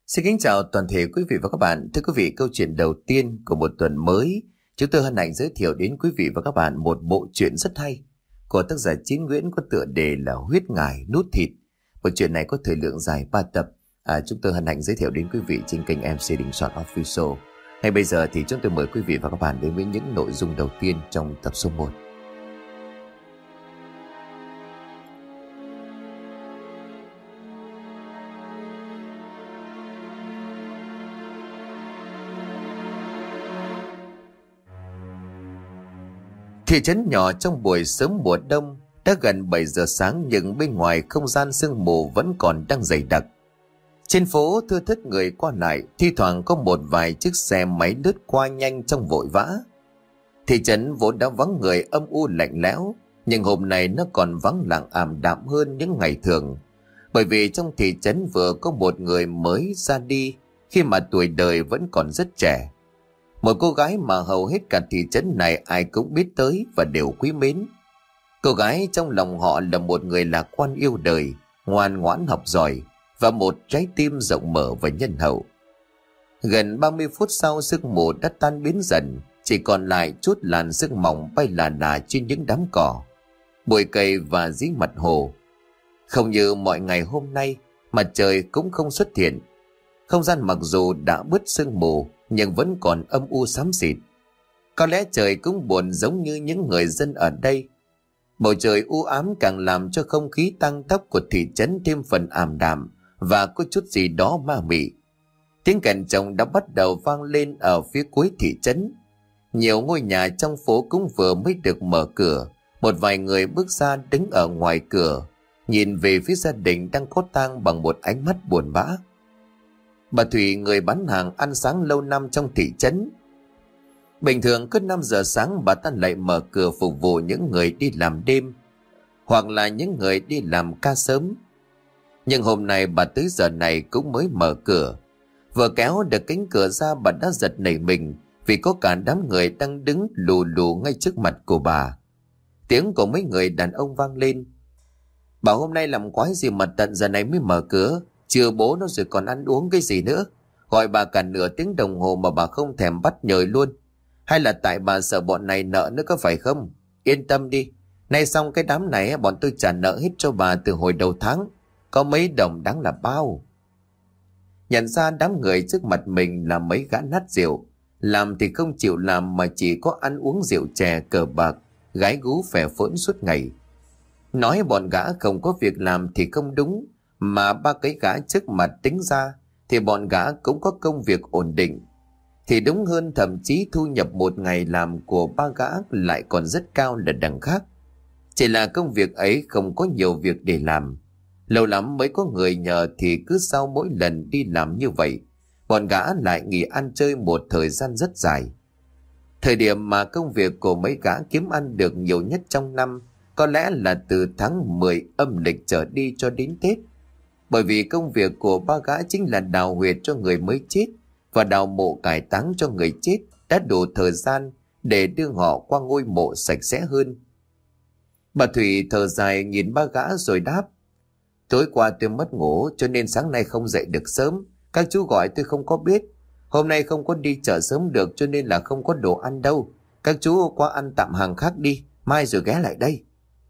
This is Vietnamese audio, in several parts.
Xin kính chào toàn thể quý vị và các bạn. Thưa quý vị, câu chuyện đầu tiên của một tuần mới, chúng tôi hân hạnh giới thiệu đến quý vị và các bạn một bộ truyện rất hay của tác giả Chí Nguyễn có tựa đề là Huyết Ngải Nuốt Thịt. Bộ truyện này có thời lượng dài 3 tập. Chúng tôi hân hạnh giới thiệu đến quý vị trên kênh MC Đình Soạn Official. Ngay bây giờ thì chúng tôi mời quý vị và các bạn đến với những nội dung đầu tiên trong tập số 1. Thị trấn nhỏ trong buổi sớm mùa đông, đã gần 7 giờ sáng nhưng bên ngoài không gian sương mù vẫn còn đang dày đặc. Trên phố thưa thớt người qua lại, thi thoảng có một vài chiếc xe máy lướt qua nhanh trong vội vã. Thị trấn vốn đã vắng người âm u lạnh lẽo, nhưng hôm nay nó còn vắng lặng ảm đạm hơn những ngày thường. Bởi vì trong thị trấn vừa có một người mới ra đi khi mà tuổi đời vẫn còn rất trẻ. Một cô gái mà hầu hết cả thị trấn này ai cũng biết tới và đều quý mến. Cô gái trong lòng họ là một người lạc quan yêu đời, ngoan ngoãn học giỏi và một trái tim rộng mở và nhân hậu. Gần 30 phút sau, sương mù đã tan biến dần, chỉ còn lại chút làn sương mỏng bay là là trên những đám cỏ, bụi cây và dưới mặt hồ. Không như mọi ngày hôm nay, mặt trời cũng không xuất hiện. Không gian mặc dù đã bớt sương mù nhưng vẫn còn âm u xám xịt. Có lẽ trời cũng buồn giống như những người dân ở đây. Bầu trời u ám càng làm cho không khí tăng tốc của thị trấn thêm phần ảm đạm và có chút gì đó ma mị. Tiếng kèn trống đã bắt đầu vang lên ở phía cuối thị trấn. Nhiều ngôi nhà trong phố cũng vừa mới được mở cửa. Một vài người bước ra đứng ở ngoài cửa, nhìn về phía gia đình đang có tang bằng một ánh mắt buồn bã. Bà Thủy, người bán hàng ăn sáng lâu năm trong thị trấn, bình thường cứ 5 giờ sáng bà ta lại mở cửa phục vụ những người đi làm đêm hoặc là những người đi làm ca sớm. Nhưng hôm nay bà tới giờ này cũng mới mở cửa. Vừa kéo được cánh cửa ra, bà đã giật nảy mình vì có cả đám người đang đứng lù lù ngay trước mặt của bà. Tiếng của mấy người đàn ông vang lên: "Bà hôm nay làm quái gì mà tận giờ này mới mở cửa? Chưa bố nó rồi còn ăn uống cái gì nữa? Gọi bà cả nửa tiếng đồng hồ mà bà không thèm bắt nhời luôn. Hay là tại bà sợ bọn này nợ nữa có phải không? Yên tâm đi, nay xong cái đám này bọn tôi trả nợ hết cho bà từ hồi đầu tháng. Có mấy đồng đáng là bao." Nhận ra đám người trước mặt mình là mấy gã nát rượu, làm thì không chịu làm mà chỉ có ăn uống rượu chè cờ bạc, gái gú phè phỡn suốt ngày. Nói bọn gã không có việc làm thì không đúng, mà ba cái gã trước mặt tính ra thì bọn gã cũng có công việc ổn định. Thì đúng hơn, thậm chí thu nhập một ngày làm của ba gã lại còn rất cao là đằng khác. Chỉ là công việc ấy không có nhiều việc để làm, lâu lắm mới có người nhờ, thì cứ sau mỗi lần đi làm như vậy, bọn gã lại nghỉ ăn chơi một thời gian rất dài. Thời điểm mà công việc của mấy gã kiếm ăn được nhiều nhất trong năm có lẽ là từ tháng 10 âm lịch trở đi cho đến Tết. Bởi vì công việc của ba gã chính là đào huyệt cho người mới chết và đào mộ cải táng cho người chết, đã đủ thời gian để đưa họ qua ngôi mộ sạch sẽ hơn. Bà Thủy thở dài nhìn ba gã rồi đáp: "Tối qua tôi mất ngủ cho nên sáng nay không dậy được sớm. Các chú gọi tôi không có biết. Hôm nay không có đi chợ sớm được cho nên là không có đồ ăn đâu. Các chú qua ăn tạm hàng khác đi, mai rồi ghé lại đây."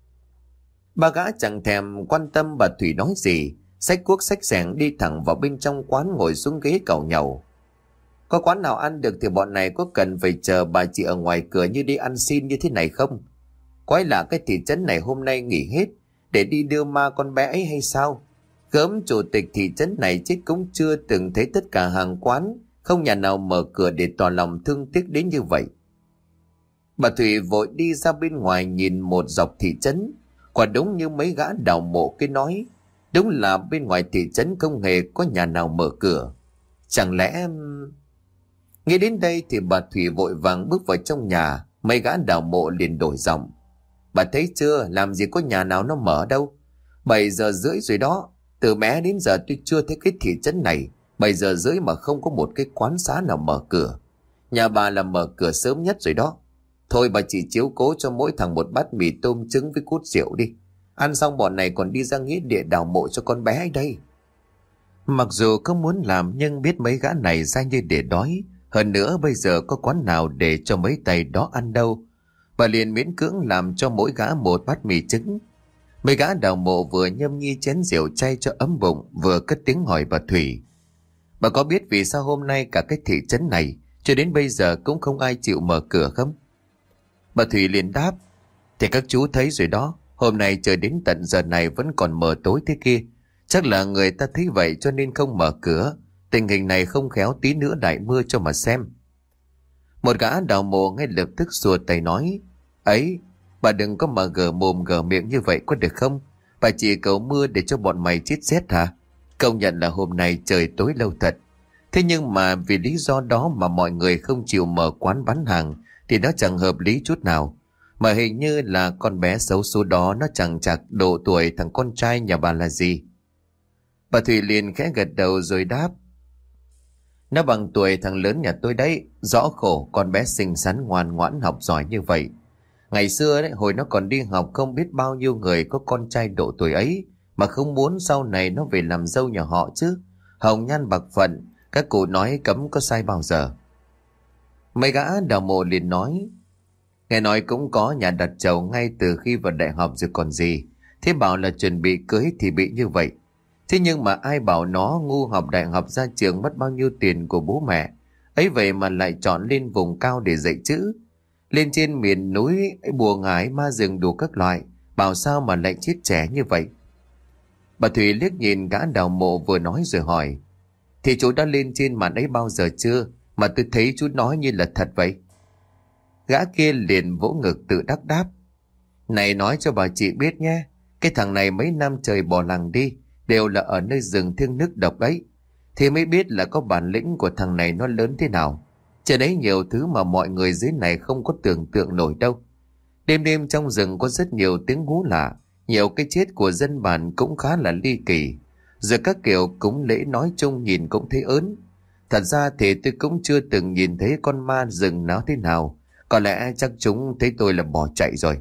Ba gã chẳng thèm quan tâm bà Thủy nói gì, xách cuốc xách xẻng đi thẳng vào bên trong quán, ngồi xuống ghế càu nhàu. Có quán nào ăn được thì bọn này có cần phải chờ bà chị ở ngoài cửa như đi ăn xin như thế này không? Quái lạ, cái thị trấn này hôm nay nghỉ hết để đi đưa ma con bé ấy hay sao? Gớm chủ tịch thị trấn này chết cũng chưa từng thấy tất cả hàng quán không nhà nào mở cửa để tỏ lòng thương tiếc đến như vậy. Bà Thủy vội đi ra bên ngoài nhìn một dọc thị trấn. Quả đúng như mấy gã đào mộ cái nói, đúng là bên ngoài thị trấn không hề có nhà nào mở cửa. Chẳng lẽ... Nghĩ đến đây thì bà Thủy vội vàng bước vào trong nhà. Mấy gã đào mộ liền đổi giọng: "Bà thấy chưa, làm gì có nhà nào nó mở đâu. 7 giờ rưỡi rồi đó. Từ bé đến giờ tôi chưa thấy cái thị trấn này 7 giờ rưỡi mà không có một cái quán xá nào mở cửa. Nhà bà là mở cửa sớm nhất rồi đó. Thôi bà chỉ chiếu cố cho mỗi thằng một bát mì tôm trứng với cút rượu đi. Ăn xong bọn này còn đi ra nghĩa địa đào mộ cho con bé ấy đây." Mặc dù không muốn làm nhưng biết mấy gã này ra như để đói. Hơn nữa bây giờ có quán nào để cho mấy tay đó ăn đâu. Bà liền miễn cưỡng làm cho mỗi gã một bát mì trứng. Mấy gã đào mộ vừa nhâm nhi chén rượu chay cho ấm bụng, vừa cất tiếng hỏi bà Thủy: "Bà có biết vì sao hôm nay cả cái thị trấn này cho đến bây giờ cũng không ai chịu mở cửa không?" Bà Thủy liền đáp: "Thì các chú thấy rồi đó, hôm nay trời đến tận giờ này vẫn còn mờ tối thế kia. Chắc là người ta thấy vậy cho nên không mở cửa. Tình hình này không khéo tí nữa đại mưa cho mà xem." Một gã đào mộ ngay lập tức xua tay nói: "Ấy, bà đừng có mà gở mồm gở miệng như vậy có được không? Bà chỉ cầu mưa để cho bọn mày chết rét hả? Công nhận là hôm nay trời tối lâu thật. Thế nhưng mà vì lý do đó mà mọi người không chịu mở quán bán hàng thì nó chẳng hợp lý chút nào. Mà hình như là con bé xấu số đó nó chẳng chạc độ tuổi thằng con trai nhà bà là gì." Bà Thủy liền khẽ gật đầu rồi đáp: "Nó bằng tuổi thằng lớn nhà tôi đấy. Rõ khổ con bé xinh xắn ngoan ngoãn học giỏi như vậy. Ngày xưa đấy, hồi nó còn đi học không biết bao nhiêu người có con trai độ tuổi ấy mà không muốn sau này nó về làm dâu nhà họ chứ. Hồng nhan bạc phận, các cụ nói cấm có sai bao giờ." Mấy gã đào mộ liền nói: "Nghe nói cũng có nhà đặt chầu ngay từ khi vào đại học rồi còn gì. Thế bảo là chuẩn bị cưới thì bị như vậy. Thế nhưng mà ai bảo nó ngu học đại học ra trường mất bao nhiêu tiền của bố mẹ. Ấy vậy mà lại chọn lên vùng cao để dạy chữ. Lên trên miền núi bùa ngải ma rừng đủ các loại. Bảo sao mà lại chết trẻ như vậy?" Bà Thủy liếc nhìn gã đào mộ vừa nói rồi hỏi: "Thì chú đã lên trên màn ấy bao giờ chưa? Mà tôi thấy chú nói như là thật vậy." Gã kia liền vỗ ngực tự đắc đáp: "Này nói cho bà chị biết nhé. Cái thằng này mấy năm trời bỏ làng đi, đều là ở nơi rừng thiêng nước độc đấy. Thì mới biết là có bản lĩnh của thằng này nó lớn thế nào. Trên đấy nhiều thứ mà mọi người dưới này không có tưởng tượng nổi đâu. Đêm đêm trong rừng có rất nhiều tiếng hú lạ. Nhiều cái chết của dân bản cũng khá là ly kỳ. Rồi các kiểu cúng lễ nói chung nhìn cũng thấy ớn. Thật ra thì tôi cũng chưa từng nhìn thấy con ma rừng nó thế nào. Có lẽ chắc chúng thấy tôi là bỏ chạy rồi."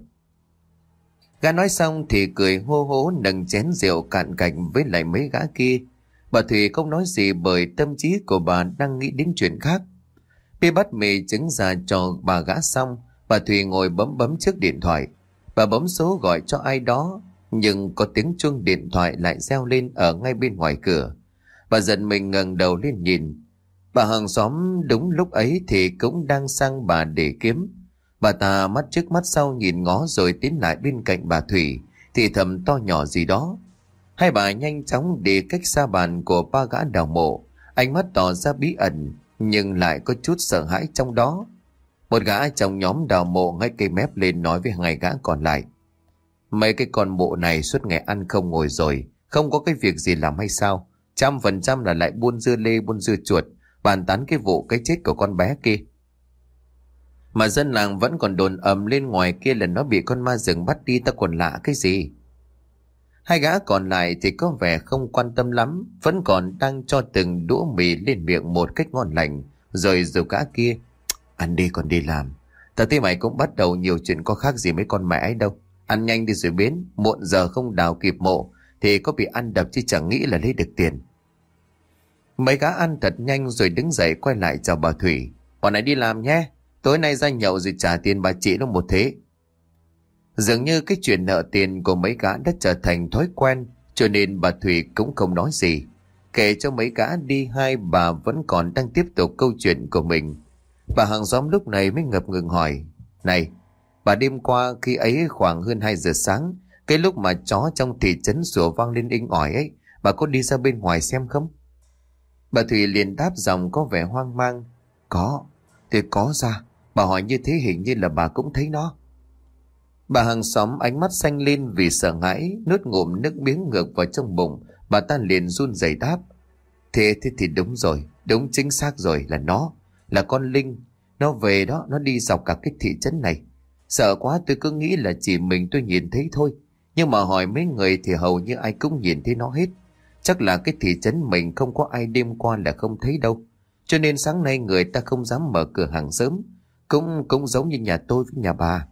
Gã nói xong thì cười hô hố nâng chén rượu cạn cạnh với lại mấy gã kia. Bà Thủy không nói gì bởi tâm trí của bà đang nghĩ đến chuyện khác. Khi bắt mì trứng ra cho bà gã xong, bà Thủy ngồi bấm bấm chiếc điện thoại. Bà bấm số gọi cho ai đó, nhưng có tiếng chuông điện thoại lại reo lên ở ngay bên ngoài cửa. Bà giật mình ngẩng đầu lên nhìn. Bà hàng xóm đúng lúc ấy thì cũng đang sang bà để kiếm. Bà ta mắt trước mắt sau nhìn ngó rồi tiến lại bên cạnh bà Thủy, thì thầm to nhỏ gì đó. Hai bà nhanh chóng đi cách xa bàn của ba gã đào mộ, ánh mắt tỏ ra bí ẩn nhưng lại có chút sợ hãi trong đó. Một gã trong nhóm đào mộ ngay cây mép lên nói với hai gã còn lại: "Mấy cái con mộ này suốt ngày ăn không ngồi rồi, không có cái việc gì làm hay sao? 100% là lại buôn dưa lê buôn dưa chuột, bàn tán cái vụ cái chết của con bé kia. Mà dân làng vẫn còn đồn ầm lên ngoài kia là nó bị con ma rừng bắt đi, ta còn lạ cái gì?" Hai gã còn lại thì có vẻ không quan tâm lắm, vẫn còn đang cho từng đũa mì lên miệng một cách ngon lành, rồi dù gã kia: "Ăn đi còn đi làm. Ta thấy mày cũng bắt đầu nhiều chuyện có khác gì mấy con mẹ ấy đâu. Ăn nhanh đi rồi biến, muộn giờ không đào kịp mộ thì có bị ăn đập chứ chẳng nghĩ là lấy được tiền." Mấy gã ăn thật nhanh rồi đứng dậy quay lại chào bà Thủy: "Bọn này đi làm nhé, tối nay ra nhậu rồi trả tiền bà chị nó một thế." Dường như cái chuyện nợ tiền của mấy gã đã trở thành thói quen, cho nên bà Thủy cũng không nói gì. Kể cho mấy gã đi, hai bà vẫn còn đang tiếp tục câu chuyện của mình. Bà hàng xóm lúc này mới ngập ngừng hỏi: "Này, bà đêm qua khi ấy khoảng hơn 2 giờ sáng, cái lúc mà chó trong thị trấn sủa vang lên inh ỏi ấy, bà có đi ra bên ngoài xem không?" Bà Thủy liền đáp giọng có vẻ hoang mang: "Có, thì có ra. Bà hỏi như thế hình như là bà cũng thấy nó." Bà hàng xóm ánh mắt xanh lên vì sợ hãi, nuốt ngụm nước miếng ngược vào trong bụng. Bà ta liền run rẩy đáp: Thế thì đúng rồi, đúng chính xác rồi, là nó, là con Linh. Nó về đó, nó đi dọc cả cái thị trấn này. Sợ quá tôi cứ nghĩ là chỉ mình tôi nhìn thấy thôi. Nhưng mà hỏi mấy người thì hầu như ai cũng nhìn thấy nó hết. Chắc là cái thị trấn mình không có ai đêm qua là không thấy đâu. Cho nên sáng nay người ta không dám mở cửa hàng sớm. Cũng giống như nhà tôi với nhà bà.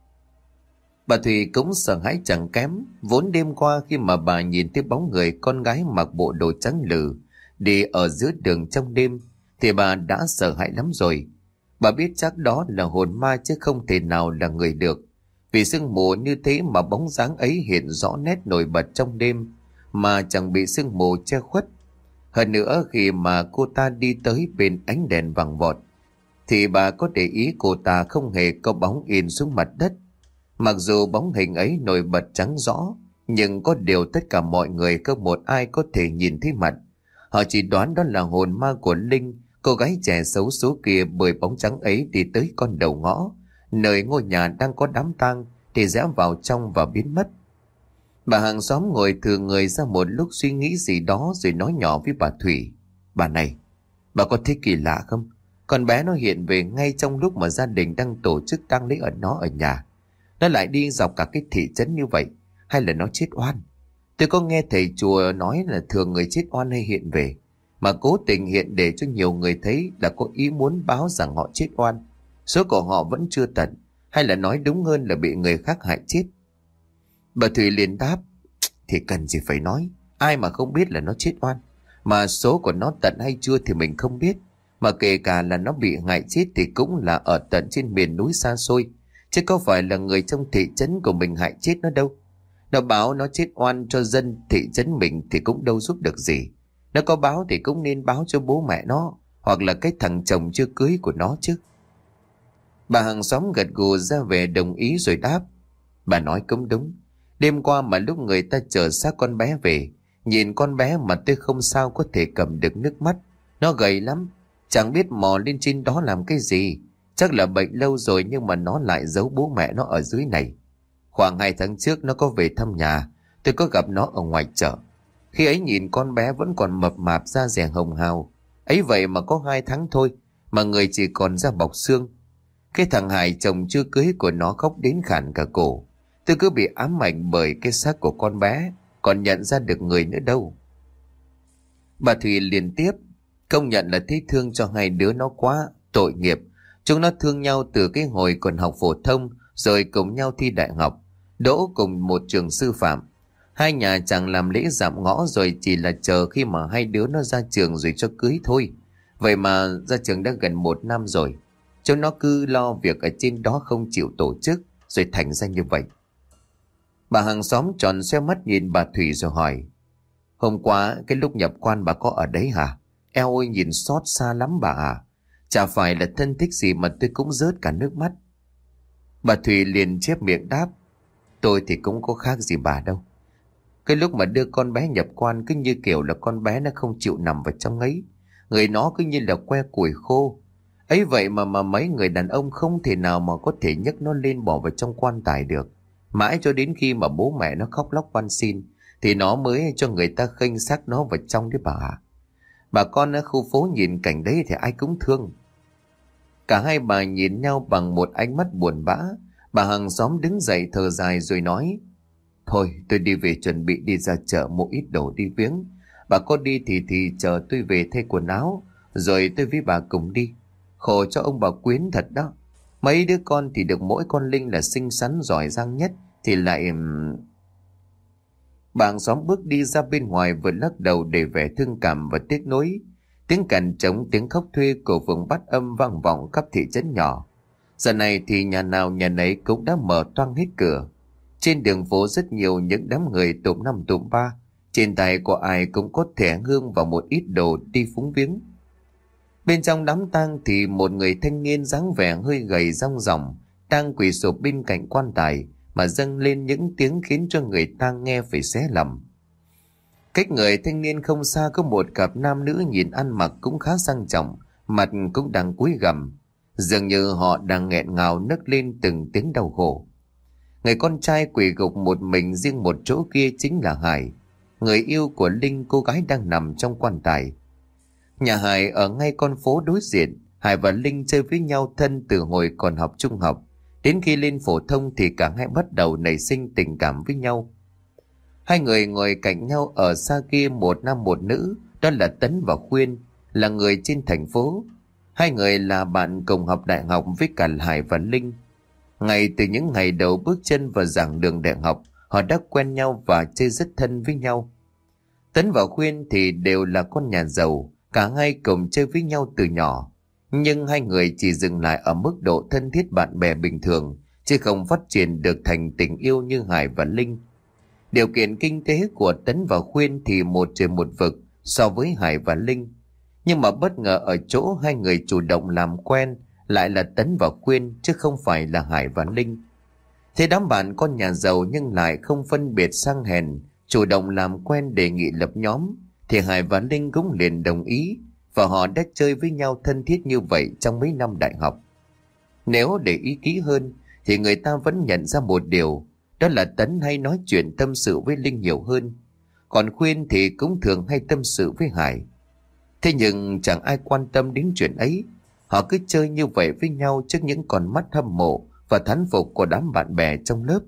Bà Thùy cũng sợ hãi chẳng kém. Vốn đêm qua khi mà bà nhìn thấy bóng người con gái mặc bộ đồ trắng lử đi ở giữa đường trong đêm thì bà đã sợ hãi lắm rồi. Bà biết chắc đó là hồn ma chứ không thể nào là người được. Vì sương mù như thế mà bóng dáng ấy hiện rõ nét nổi bật trong đêm mà chẳng bị sương mù che khuất. Hơn nữa khi mà cô ta đi tới bên ánh đèn vàng vọt thì bà có để ý cô ta không hề có bóng in xuống mặt đất. Mặc dù bóng hình ấy nổi bật trắng rõ, nhưng có điều tất cả mọi người không một ai có thể nhìn thấy mặt. Họ chỉ đoán đó là hồn ma của Linh, cô gái trẻ xấu số kia, bởi bóng trắng ấy đi tới con đầu ngõ, nơi ngôi nhà đang có đám tang, thì rẽ vào trong và biến mất. Bà hàng xóm ngồi thừa người ra một lúc suy nghĩ gì đó rồi nói nhỏ với bà Thủy. Bà này, bà có thấy kỳ lạ không? Con bé nó hiện về ngay trong lúc mà gia đình đang tổ chức tang lễ ở nhà. Nó lại đi dọc cả cái thị trấn như vậy. Hay là nó chết oan? Tôi có nghe thầy chùa nói là thường người chết oan hay hiện về, mà cố tình hiện để cho nhiều người thấy là có ý muốn báo rằng họ chết oan. Số của họ vẫn chưa tận, hay là nói đúng hơn là bị người khác hại chết. Bà Thủy liền đáp, thì cần gì phải nói, ai mà không biết là nó chết oan. Mà số của nó tận hay chưa thì mình không biết. Mà kể cả là nó bị hại chết thì cũng là ở tận trên miền núi xa xôi, chứ có phải là người trong thị trấn của mình hại chết nó đâu. Nó báo nó chết oan cho dân thị trấn mình thì cũng đâu giúp được gì. Nó có báo thì cũng nên báo cho bố mẹ nó, hoặc là cái thằng chồng chưa cưới của nó chứ. Bà hàng xóm gật gù ra về đồng ý rồi đáp, bà nói cũng đúng. Đêm qua mà lúc người ta chở xác con bé về, nhìn con bé mà tôi không sao có thể cầm được nước mắt. Nó gầy lắm, chẳng biết mò lên trên đó làm cái gì. Chắc là bệnh lâu rồi nhưng mà nó lại giấu bố mẹ nó ở dưới này. Khoảng 2 tháng trước nó có về thăm nhà, tôi có gặp nó ở ngoài chợ. Khi ấy nhìn con bé vẫn còn mập mạp, da dẻ hồng hào. Ấy vậy mà có 2 tháng thôi mà người chỉ còn da bọc xương. Cái thằng Hải chồng chưa cưới của nó khóc đến khản cả cổ. Tôi cứ bị ám ảnh bởi cái xác của con bé, còn nhận ra được người nữa đâu. Bà Thùy liền tiếp, công nhận là thấy thương cho hai đứa nó quá, tội nghiệp. Chúng nó thương nhau từ cái hồi còn học phổ thông, rồi cùng nhau thi đại học, đỗ cùng một trường sư phạm. Hai nhà chẳng làm lễ dạm ngõ rồi chỉ là chờ khi mà hai đứa nó ra trường rồi cho cưới thôi. Vậy mà ra trường đã gần 1 năm rồi. Chúng nó cứ lo việc ở trên đó không chịu tổ chức, rồi thành ra như vậy. Bà hàng xóm tròn xoe mắt nhìn bà Thủy rồi hỏi, hôm qua cái lúc nhập quan bà có ở đấy hả? Eo ơi, nhìn xót xa lắm bà à. Chả phải là thân thích gì mà tôi cũng rớt cả nước mắt. Bà Thủy liền chép miệng đáp, tôi thì cũng có khác gì bà đâu. Cái lúc mà đưa con bé nhập quan cứ như kiểu là con bé nó không chịu nằm vào trong ấy. Người nó cứ như là que củi khô. Ấy vậy mà mấy người đàn ông không thể nào mà có thể nhấc nó lên bỏ vào trong quan tài được. Mãi cho đến khi mà bố mẹ nó khóc lóc van xin thì nó mới cho người ta khênh xác nó vào trong đấy bà ạ. Bà con ở khu phố nhìn cảnh đấy thì ai cũng thương. Cả hai bà nhìn nhau bằng một ánh mắt buồn bã. Bà hàng xóm đứng dậy thở dài rồi nói, thôi tôi đi về chuẩn bị đi ra chợ mua ít đồ đi viếng. Bà có đi thì chờ tôi về thay quần áo, rồi tôi với bà cùng đi. Khổ cho ông bà Quyến thật đó. Mấy đứa con thì được mỗi con Linh là xinh xắn giỏi giang nhất thì lại... Bà hàng xóm bước đi ra bên ngoài vừa lắc đầu để vẻ thương cảm và tiếc nuối. Tiếng cằn trống, tiếng khóc thuê của vùng Bát Âm vang vọng khắp thị trấn nhỏ. Giờ này thì nhà nào nhà nấy cũng đã mở toang hết cửa. Trên đường phố rất nhiều những đám người tụm 5 tụm 3. Trên tay của ai cũng có thẻ hương và một ít đồ đi phúng viếng. Bên trong đám tang thì một người thanh niên dáng vẻ hơi gầy rong ròng đang quỳ sụp bên cạnh quan tài mà dâng lên những tiếng khiến cho người ta nghe phải xé lòng. Cách người thanh niên không xa có một cặp nam nữ nhìn ăn mặc cũng khá sang trọng, mặt cũng đang cúi gằm, dường như họ đang nghẹn ngào nấc lên từng tiếng đau khổ. Người con trai quỳ gục một mình riêng một chỗ kia chính là Hải, người yêu của Linh, cô gái đang nằm trong quan tài. Nhà Hải ở ngay con phố đối diện. Hải và Linh chơi với nhau thân từ hồi còn học trung học. Đến khi lên phổ thông thì cả hai bắt đầu nảy sinh tình cảm với nhau. Hai người ngồi cạnh nhau ở xa kia, một nam một nữ, đó là Tấn và Khuyên, là người trên thành phố. Hai người là bạn cùng học đại học với cả Hải và Linh. Ngay từ những ngày đầu bước chân vào giảng đường đại học, họ đã quen nhau và chơi rất thân với nhau. Tấn và Khuyên thì đều là con nhà giàu, cả hai cùng chơi với nhau từ nhỏ. Nhưng hai người chỉ dừng lại ở mức độ thân thiết bạn bè bình thường, chứ không phát triển được thành tình yêu như Hải và Linh. Điều kiện kinh tế của Tấn và Khuyên thì một trời một vực so với Hải và Linh. Nhưng mà bất ngờ ở chỗ hai người chủ động làm quen lại là Tấn và Khuyên chứ không phải là Hải và Linh. Thế đám bạn con nhà giàu nhưng lại không phân biệt sang hèn, chủ động làm quen đề nghị lập nhóm, thì Hải và Linh cũng liền đồng ý và họ đã chơi với nhau thân thiết như vậy trong mấy năm đại học. Nếu để ý kỹ hơn thì người ta vẫn nhận ra một điều, đó là Tấn hay nói chuyện tâm sự với Linh nhiều hơn, còn Khuyên thì cũng thường hay tâm sự với Hải. Thế nhưng chẳng ai quan tâm đến chuyện ấy, họ cứ chơi như vậy với nhau trước những con mắt hâm mộ và thán phục của đám bạn bè trong lớp.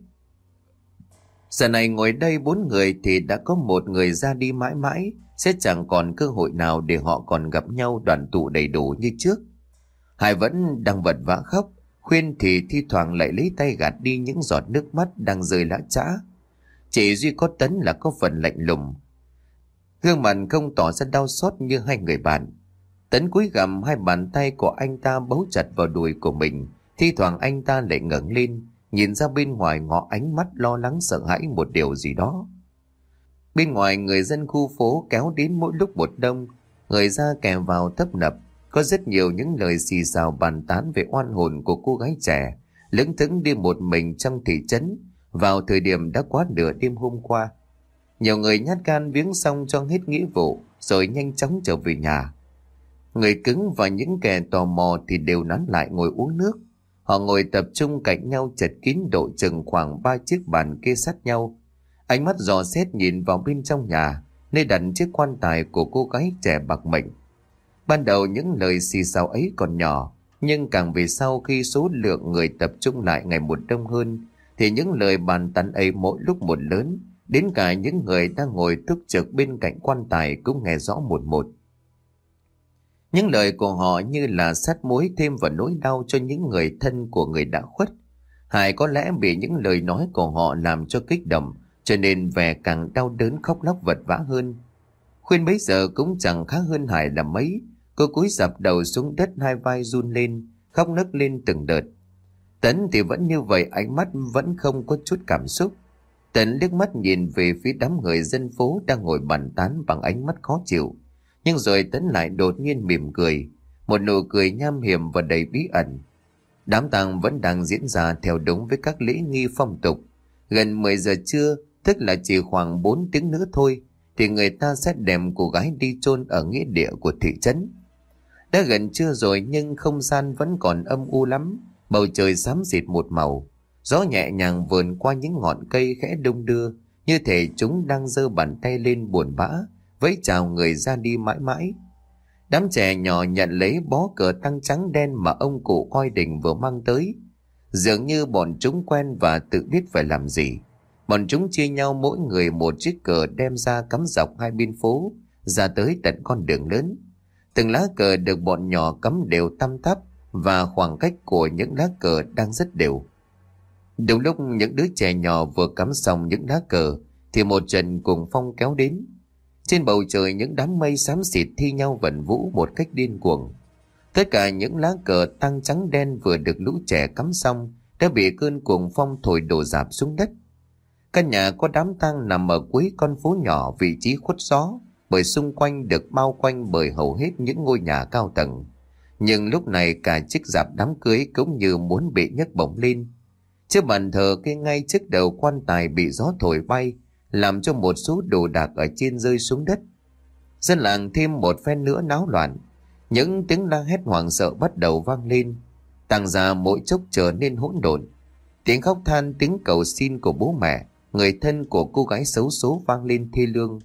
Giờ này ngồi đây 4 người thì đã có một người ra đi mãi mãi, sẽ chẳng còn cơ hội nào để họ còn gặp nhau đoàn tụ đầy đủ như trước. Hải vẫn đang vật vã khóc, Khuyên thì thi thoảng lại lấy tay gạt đi những giọt nước mắt đang rơi lã chã. Chỉ duy có Tấn là có phần lạnh lùng, gương mặt không tỏ ra đau xót như hai người bạn. Tấn cúi gằm, hai bàn tay của anh ta bấu chặt vào đùi của mình, thi thoảng anh ta lại ngẩng lên nhìn ra bên ngoài, ngó ánh mắt lo lắng sợ hãi một điều gì đó. Bên ngoài người dân khu phố kéo đến mỗi lúc một đông, người ra kè vào tấp nập, có rất nhiều những lời xì xào bàn tán về oan hồn của cô gái trẻ lững thững đi một mình trong thị trấn vào thời điểm đã quá nửa đêm hôm qua. Nhiều người nhát gan viếng xong cho hết nghĩa vụ rồi nhanh chóng trở về nhà. Người cứng và những kẻ tò mò thì đều nán lại ngồi uống nước. Họ ngồi tập trung cạnh nhau chật kín độ chừng khoảng 3 chiếc bàn kê sát nhau. Ánh mắt dò xét nhìn vào bên trong nhà, nơi đặt chiếc quan tài của cô gái trẻ bạc mệnh. Ban đầu những lời xì xào ấy còn nhỏ, nhưng càng về sau khi số lượng người tập trung lại ngày một đông hơn, thì những lời bàn tán ấy mỗi lúc một lớn, đến cả những người đang ngồi túc trực bên cạnh quan tài cũng nghe rõ một một. Những lời của họ như là sát muối thêm vào nỗi đau cho những người thân của người đã khuất. Hải có lẽ bị những lời nói của họ làm cho kích động, cho nên vẻ càng đau đớn khóc lóc vật vã hơn. Khuyên bấy giờ cũng chẳng khác hơn Hải là mấy. Cô cúi rạp đầu xuống đất, hai vai run lên, khóc nấc lên từng đợt. Tấn thì vẫn như vậy, ánh mắt vẫn không có chút cảm xúc. Tấn liếc mắt nhìn về phía đám người dân phố đang ngồi bàn tán bằng ánh mắt khó chịu. Nhưng rồi Tấn lại đột nhiên mỉm cười, một nụ cười nham hiểm và đầy bí ẩn. Đám tang vẫn đang diễn ra theo đúng với các lễ nghi phong tục. Gần 10 giờ trưa, tức là chỉ khoảng 4 tiếng nữa thôi, thì người ta sẽ đem cô gái đi chôn ở nghĩa địa của thị trấn. Đã gần trưa rồi nhưng không gian vẫn còn âm u lắm, bầu trời xám xịt một màu. Gió nhẹ nhàng vườn qua những ngọn cây khẽ đung đưa, như thể chúng đang giơ bàn tay lên buồn bã, vẫy chào người ra đi mãi mãi. Đám trẻ nhỏ nhận lấy bó cờ tăng trắng đen mà ông cụ coi đình vừa mang tới. Dường như bọn chúng quen và tự biết phải làm gì. Bọn chúng chia nhau mỗi người một chiếc cờ đem ra cắm dọc hai bên phố, ra tới tận con đường lớn. Từng lá cờ được bọn nhỏ cắm đều tăm tắp và khoảng cách của những lá cờ đang rất đều. Đúng lúc những đứa trẻ nhỏ vừa cắm xong những lá cờ thì một trận cuồng phong kéo đến. Trên bầu trời những đám mây xám xịt thi nhau vần vũ một cách điên cuồng. Tất cả những lá cờ tăng trắng đen vừa được lũ trẻ cắm xong đã bị cơn cuồng phong thổi đổ rạp xuống đất. Căn nhà có đám tang nằm ở cuối con phố nhỏ, vị trí khuất gió, bởi xung quanh được bao quanh bởi hầu hết những ngôi nhà cao tầng. Nhưng lúc này cả chiếc rạp đám cưới cũng như muốn bị nhấc bổng lên. Chiếc bàn thờ kê ngay trước đầu quan tài bị gió thổi bay, làm cho một số đồ đạc ở trên rơi xuống đất. Dân làng thêm một phen nữa náo loạn. Những tiếng la hét hoảng sợ bắt đầu vang lên, tàng ra mỗi chốc trở nên hỗn độn. Tiếng khóc than, tiếng cầu xin của bố mẹ, người thân của cô gái xấu số vang lên thê lương.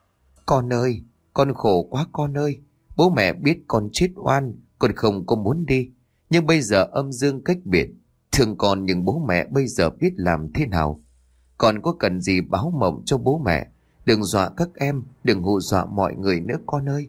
Con ơi, con khổ quá con ơi, bố mẹ biết con chết oan, con không có muốn đi, nhưng bây giờ âm dương cách biệt, thương con nhưng bố mẹ bây giờ biết làm thế nào. Con có cần gì báo mộng cho bố mẹ, đừng dọa các em, đừng hù dọa mọi người nữa con ơi.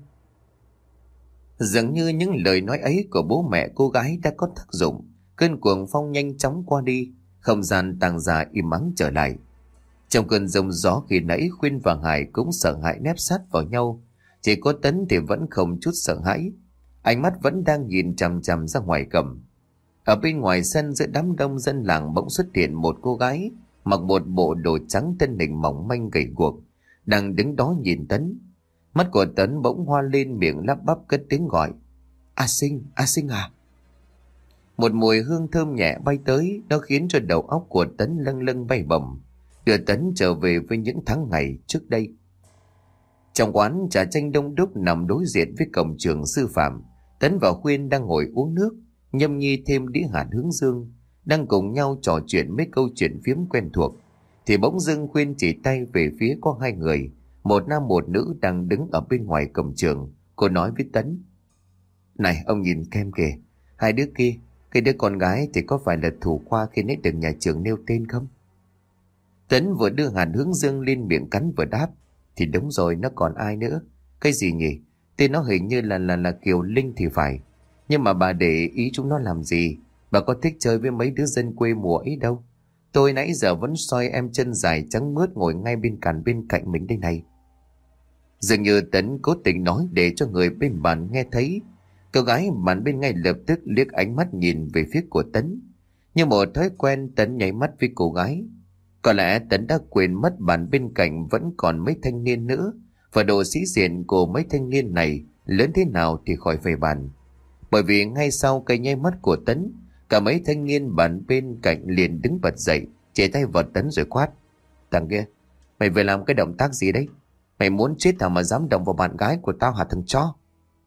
Dường như những lời nói ấy của bố mẹ cô gái đã có tác dụng, cơn cuồng phong nhanh chóng qua đi, không gian tàng già im ắng trở lại. Trong cơn giông gió khi nãy, Khuyên và Hải cũng sợ hãi nép sát vào nhau. Chỉ có Tấn thì vẫn không chút sợ hãi, ánh mắt vẫn đang nhìn chằm chằm ra ngoài cầm. Ở bên ngoài sân giữa đám đông dân làng bỗng xuất hiện một cô gái mặc một bộ đồ trắng, thân hình mỏng manh gầy guộc, đang đứng đó nhìn Tấn. Mắt của Tấn bỗng hoa lên, miệng lắp bắp cất tiếng gọi: A Sinh à. Một mùi hương thơm nhẹ bay tới, nó khiến cho đầu óc của Tấn lâng lâng bay bổng, đưa Tấn trở về với những tháng ngày trước đây. Trong quán trà chanh đông đúc nằm đối diện với cổng trường sư phạm, Tấn và Khuyên đang ngồi uống nước, nhâm nhi thêm đĩa hạt hướng dương, đang cùng nhau trò chuyện mấy câu chuyện phiếm quen thuộc. Thì bỗng dưng Khuyên chỉ tay về phía có hai người, một nam một nữ đang đứng ở bên ngoài cổng trường. Cô nói với Tấn: Này ông nhìn kem kìa, hai đứa kia, cái đứa con gái thì có phải là thủ khoa khi nãy được nhà trường nêu tên không? Tấn vừa đưa hạt hướng dương lên miệng cắn vừa đáp: Thì đúng rồi, nó còn ai nữa? Cái gì nhỉ? Tên nó hình như là Kiều Linh thì phải. Nhưng mà bà để ý chúng nó làm gì? Bà có thích chơi với mấy đứa dân quê mùa ấy đâu. Tôi nãy giờ vẫn soi em chân dài trắng mướt ngồi ngay bên cạnh mình đây này. Dường như Tấn cố tình nói để cho người bên bàn nghe thấy. Cô gái bàn bên ngay lập tức liếc ánh mắt nhìn về phía của Tấn. Như một thói quen, Tấn nháy mắt với cô gái. Có lẽ Tấn đã quên mất bàn bên cạnh vẫn còn mấy thanh niên nữa, và độ sĩ diện của mấy thanh niên này lớn thế nào thì khỏi phải bàn. Bởi vì ngay sau cái nháy mắt của Tấn, cả mấy thanh niên bàn bên cạnh liền đứng bật dậy, chỉ tay vào Tấn rồi quát: Thằng kia, mày vừa làm cái động tác gì đấy? Mày muốn chết thằng mà dám động vào bạn gái của tao hả thằng chó?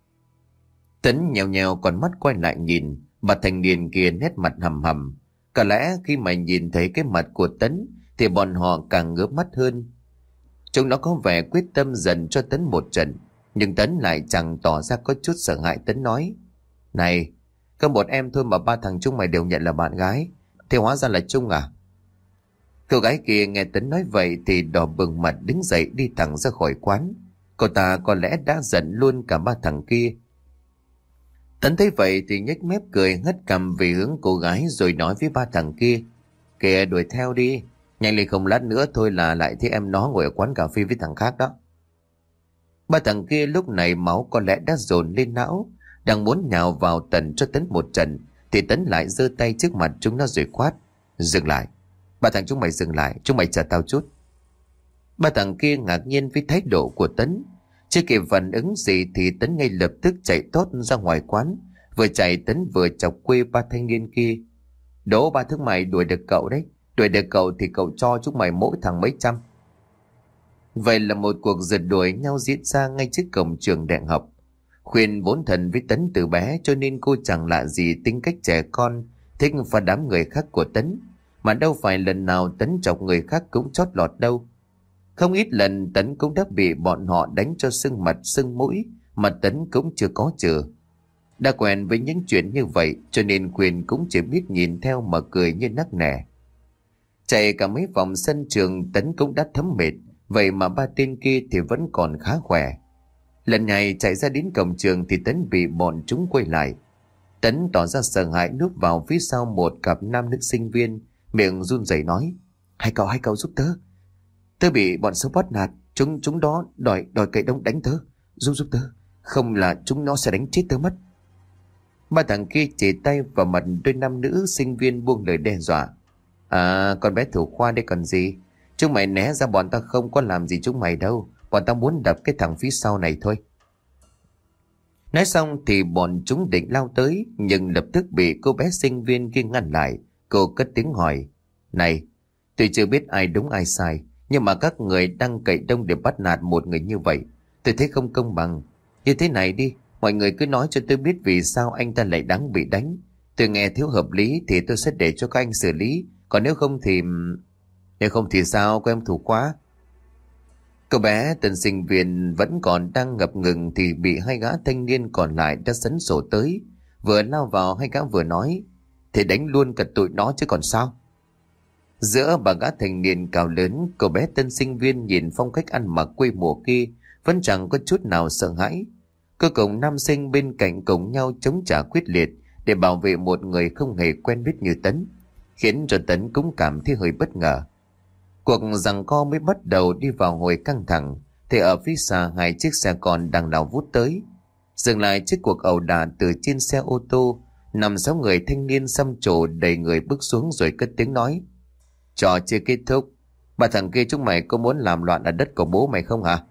Tấn nhèo nhèo còn mắt quay lại nhìn, bà thanh niên kia nét mặt hầm hầm. Có lẽ khi mà nhìn thấy cái mặt của Tấn thì bọn họ càng ngứa mắt hơn. Chúng nó có vẻ quyết tâm dần cho Tấn một trận, nhưng Tấn lại chẳng tỏ ra có chút sợ hãi. Tấn nói: Này, có một em thôi mà ba thằng chúng mày đều nhận là bạn gái, thì hóa ra là Trung à? Cô gái kia nghe Tấn nói vậy thì đỏ bừng mặt đứng dậy đi thẳng ra khỏi quán. Cô ta có lẽ đã giận luôn cả ba thằng kia. Tấn thấy vậy thì nhếch mép cười, hất cằm về hướng cô gái rồi nói với ba thằng kia: Kìa, đuổi theo đi, nhanh lên không lát nữa thôi là lại thấy em nó ngồi ở quán cà phê với thằng khác đó. Ba thằng kia lúc này máu có lẽ đã dồn lên não, đang muốn nhào vào Tấn cho Tấn một trận thì Tấn lại giơ tay trước mặt chúng nó rồi quát: Dừng lại, ba thằng chúng mày dừng lại, chúng mày chờ tao chút. Ba thằng kia ngạc nhiên với thái độ của Tấn, chưa kịp phản ứng gì thì Tấn ngay lập tức chạy tót ra ngoài quán. Vừa chạy Tấn vừa chọc quê ba thanh niên kia: Đố ba thằng mày đuổi được cậu đấy, đuổi được cậu thì cậu cho chúng mày mỗi thằng mấy trăm. Vậy là một cuộc rượt đuổi nhau diễn ra ngay trước cổng trường đại học. Khuyên vốn thân với Tấn từ bé cho nên cô chẳng lạ gì tính cách trẻ con, thích phá đám người khác của Tấn, mà đâu phải lần nào Tấn chọc người khác cũng chót lọt đâu. Không ít lần Tấn cũng đã bị bọn họ đánh cho sưng mặt sưng mũi mà Tấn cũng chưa có chừa. Đã quen với những chuyện như vậy cho nên Khuyên cũng chỉ biết nhìn theo mà cười như nắc nẻ. Chạy cả mấy vòng sân trường Tấn cũng đã thấm mệt, vậy mà ba tên kia thì vẫn còn khá khỏe. Lần này chạy ra đến cổng trường thì Tấn bị bọn chúng quay lại. Tấn tỏ ra sợ hãi núp vào phía sau một cặp nam nữ sinh viên, miệng run rẩy nói: Hai cậu giúp tớ. Tớ bị bọn xấu bắt nạt, chúng đó đòi cậy đông đánh tớ, giúp tớ, không là chúng nó sẽ đánh chết tớ mất. Ba thằng kia chỉ tay vào mặt đôi nam nữ sinh viên buông lời đe dọa: À, con bé thủ khoa đây còn gì, chúng mày né ra, bọn ta không có làm gì chúng mày đâu, bọn ta muốn đập cái thằng phía sau này thôi. Nói xong thì bọn chúng định lao tới, nhưng lập tức bị cô bé sinh viên kia ngăn lại. Cô cất tiếng hỏi: Này, tôi chưa biết ai đúng ai sai, nhưng mà các người đang cậy đông để bắt nạt một người như vậy, tôi thấy không công bằng. Như thế này đi, mọi người cứ nói cho tôi biết vì sao anh ta lại đáng bị đánh. Tôi nghe thiếu hợp lý thì tôi sẽ để cho các anh xử lý, còn nếu không thì... Nếu không thì sao, cô em thủ quá? Cô bé tên sinh viên vẫn còn đang ngập ngừng thì bị hai gã thanh niên còn lại đã sấn sổ tới. Vừa lao vào hai gã vừa nói: Thì đánh luôn cả tụi nó chứ còn sao. Giữa ba gã thanh niên cao lớn, cô bé tân sinh viên nhìn phong cách ăn mặc quê mùa kia vẫn chẳng có chút nào sợ hãi. Cô cùng nam sinh bên cạnh cùng nhau chống trả quyết liệt để bảo vệ một người không hề quen biết như Tấn, khiến cho Tấn cũng cảm thấy hơi bất ngờ. Cuộc giằng co mới bắt đầu đi vào hồi căng thẳng, thì ở phía xa hai chiếc xe con đang lao vút tới. Dừng lại trước cuộc ẩu đả, từ trên xe ô tô 5-6 người thanh niên xăm trổ đầy người bước xuống rồi cất tiếng nói: Trò chưa kết thúc, bà thằng kia chúng mày có muốn làm loạn ở đất của bố mày không hả?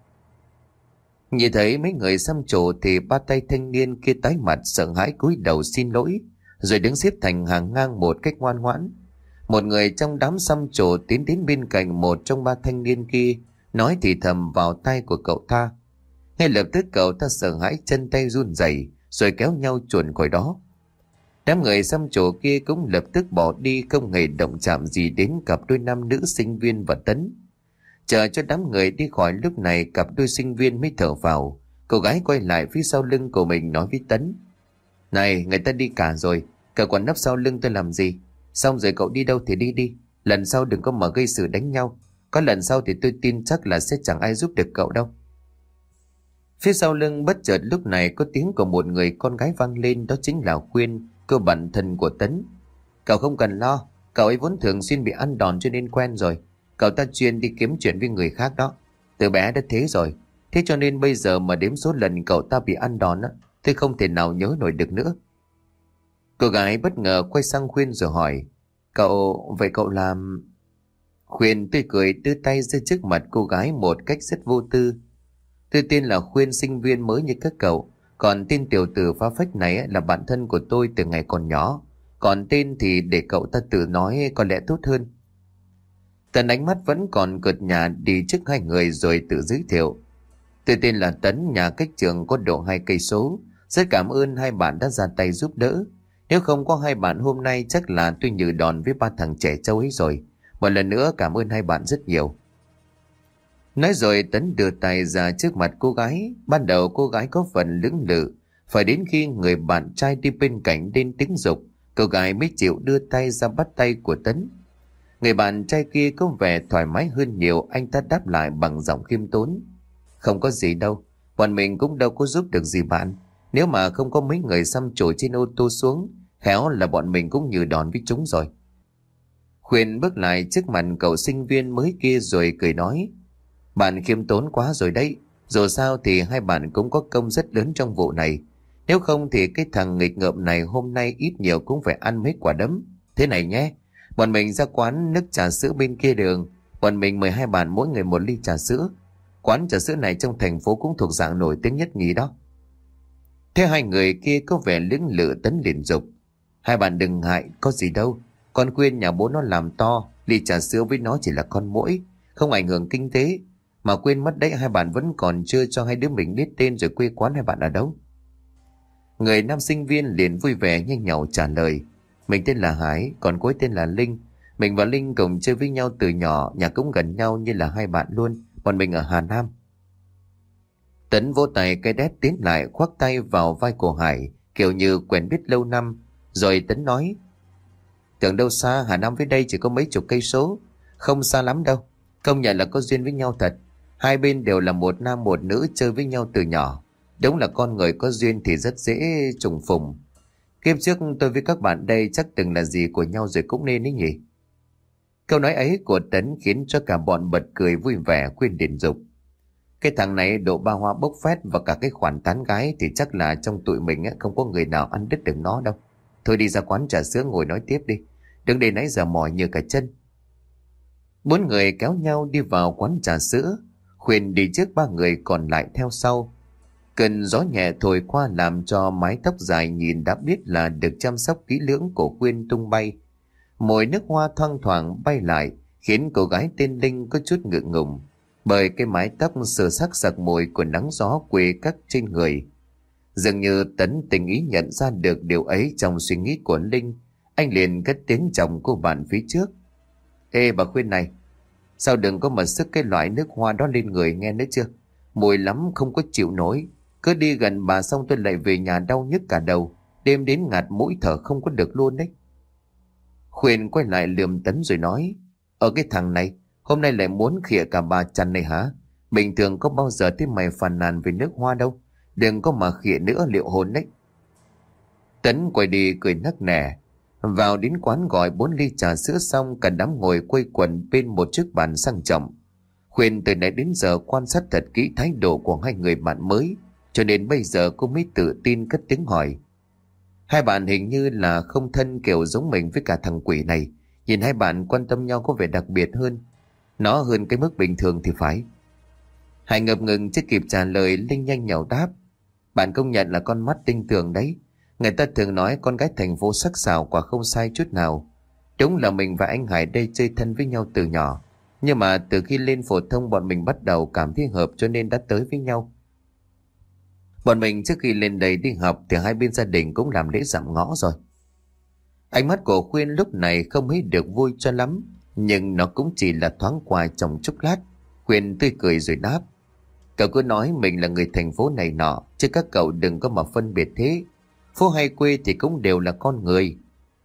Nhìn thấy mấy người xăm trổ thì ba tay thanh niên kia tái mặt sợ hãi cúi đầu xin lỗi, rồi đứng xếp thành hàng ngang một cách ngoan ngoãn. Một người trong đám xăm trổ tiến đến bên cạnh một trong ba thanh niên kia, nói thì thầm vào tai của cậu ta. Ngay lập tức cậu ta sợ hãi, chân tay run rẩy rồi kéo nhau chuồn khỏi đó. Đám người xăm trổ kia cũng lập tức bỏ đi, không hề động chạm gì đến cặp đôi nam nữ sinh viên và Tấn. Chờ cho đám người đi khỏi, lúc này cặp đôi sinh viên mới thở vào. Cô gái quay lại phía sau lưng của mình nói với Tấn: Này, người ta đi cả rồi, cậu còn nấp sau lưng tôi làm gì? Xong rồi cậu đi đâu thì đi đi, lần sau đừng có mà gây sự đánh nhau. Có lần sau thì tôi tin chắc là sẽ chẳng ai giúp được cậu đâu. Phía sau lưng bất chợt lúc này có tiếng của một người con gái vang lên, đó chính là Khuyên, cô bạn thân của Tấn. Cậu không cần lo, cậu ấy vốn thường xuyên bị ăn đòn cho nên quen rồi. Cậu ta chuyên đi kiếm chuyện với người khác đó. Từ bé đã thế rồi. Thế cho nên bây giờ mà đếm số lần cậu ta bị ăn đòn á, tôi không thể nào nhớ nổi được nữa. Cô gái bất ngờ quay sang Khuyên rồi hỏi: Vậy cậu làm... Khuyên tươi cười đưa tay ra trước mặt cô gái một cách rất vô tư. Tôi tên là Khuyên, sinh viên mới như các cậu. Còn tên tiểu tử phá phách này là bạn thân của tôi từ ngày còn nhỏ. Còn tên thì để cậu ta tự nói có lẽ tốt hơn. Tấn ánh mắt vẫn còn cợt nhả đi trước hai người rồi tự giới thiệu: Tôi tên là Tấn, nhà cách trường có độ 2 cây số. Rất cảm ơn hai bạn đã ra tay giúp đỡ. Nếu không có hai bạn hôm nay chắc là tôi nhử đòn với ba thằng trẻ trâu ấy rồi. Một lần nữa cảm ơn hai bạn rất nhiều. Nói rồi Tấn đưa tay ra trước mặt cô gái. Ban đầu cô gái có phần lưỡng lự, phải đến khi người bạn trai đi bên cạnh lên tiếng giục, cô gái mới chịu đưa tay ra bắt tay của Tấn. Người bạn trai kia có vẻ thoải mái hơn nhiều, anh ta đáp lại bằng giọng khiêm tốn: Không có gì đâu, bọn mình cũng đâu có giúp được gì bạn. Nếu mà không có mấy người xăm trổ trên ô tô xuống, khéo là bọn mình cũng nhử đòn với chúng rồi. Khuyên bước lại trước mặt cậu sinh viên mới kia rồi cười nói: Bạn khiêm tốn quá rồi đấy. Dù sao thì hai bạn cũng có công rất lớn trong vụ này. Nếu không thì cái thằng nghịch ngợm này hôm nay ít nhiều cũng phải ăn mấy quả đấm. Thế này nhé, bọn mình ra quán nước trà sữa bên kia đường. Bọn mình mời hai bạn mỗi người một ly trà sữa. Quán trà sữa này trong thành phố cũng thuộc dạng nổi tiếng nhất nhì đó. Thế hai người kia có vẻ lưỡng lự. Tấn liền dục: Hai bạn đừng ngại, có gì đâu. Con Khuyên nhà bố nó làm to, ly trà sữa với nó chỉ là con muỗi, không ảnh hưởng kinh tế. Mà quên mất đấy, hai bạn vẫn còn chưa cho hai đứa mình biết tên rồi quê quán hai bạn ở đâu. Người nam sinh viên liền vui vẻ nhanh nhảu trả lời: Mình tên là Hải, còn cô ấy tên là Linh. Mình và Linh cùng chơi với nhau từ nhỏ, nhà cũng gần nhau như là hai bạn luôn. Bọn mình ở Hà Nam. Tấn vỗ tay cái đét tiến lại khoác tay vào vai của Hải, kiểu như quen biết lâu năm. Rồi Tấn nói: Tưởng đâu xa, Hà Nam với đây chỉ có mấy chục cây số, không xa lắm đâu. Công nhận là có duyên với nhau thật. Hai bên đều là một nam một nữ chơi với nhau từ nhỏ. Đúng là con người có duyên thì rất dễ trùng phùng. Kiếp trước tôi với các bạn đây chắc từng là gì của nhau rồi cũng nên ấy nhỉ. Câu nói ấy của Tấn khiến cho cả bọn bật cười vui vẻ. Khuyên điền dục: Cái thằng này độ ba hoa bốc phét và cả cái khoản tán gái thì chắc là trong tụi mình không có người nào ăn đứt được nó đâu. Thôi đi ra quán trà sữa ngồi nói tiếp đi, đứng đây nãy giờ mỏi như cả chân. Bốn người kéo nhau đi vào quán trà sữa. Khuyên đi trước, ba người còn lại theo sau. Cơn gió nhẹ thổi qua làm cho mái tóc dài nhìn đã biết là được chăm sóc kỹ lưỡng của Khuyên tung bay. Mùi nước hoa thoang thoảng bay lại khiến cô gái tên Linh có chút ngượng ngùng, bởi cái mái tóc sờ sắc sặc mùi của nắng gió quê cắt trên người. Dường như Tấn tình ý nhận ra được điều ấy trong suy nghĩ của Linh. Anh liền cất tiếng chồng cô bạn phía trước: Ê bà Khuyên này, sao đừng có mà sức cái loại nước hoa đó lên người nghe nữa chưa? Mùi lắm không có chịu nổi. Cứ đi gần bà xong tôi lại về nhà đau nhức cả đầu, đêm đến ngạt mũi thở không có được luôn đấy. Khuyên quay lại lườm Tấn rồi nói: Ở cái thằng này hôm nay lại muốn khịa cả bà chằn này hả? Bình thường có bao giờ thấy mày phàn nàn về nước hoa đâu. Đừng có mà khịa nữa liệu hồn đấy. Tấn quay đi cười nắc nẻ: Vào đến quán gọi 4 ly trà sữa xong, cả đám ngồi quây quần bên một chiếc bàn sang trọng. Khuyên từ nãy đến giờ quan sát thật kỹ thái độ của hai người bạn mới, cho nên bây giờ cô mới tự tin cất tiếng hỏi. Hai bạn hình như là không thân kiểu giống mình với cả thằng quỷ này. Nhìn hai bạn quan tâm nhau có vẻ đặc biệt hơn. Nó hơn cái mức bình thường thì phải. Hải ngập ngừng chưa kịp trả lời, Linh nhanh nhảu đáp. Bạn công nhận là con mắt tinh tường đấy. Người ta thường nói con gái thành phố sắc sảo, quả không sai chút nào. Đúng là mình và anh Hải đây chơi thân với nhau từ nhỏ. Nhưng mà từ khi lên phổ thông bọn mình bắt đầu cảm thấy hợp cho nên đã tới với nhau. Bọn mình trước khi lên đây đi học thì hai bên gia đình cũng làm lễ dạm ngõ rồi. Ánh mắt của Khuyên lúc này không thấy được vui cho lắm, nhưng nó cũng chỉ là thoáng qua trong chốc lát. Khuyên tươi cười rồi đáp. Cậu cứ nói mình là người thành phố này nọ, chứ các cậu đừng có mà phân biệt thế. Phố hay quê thì cũng đều là con người.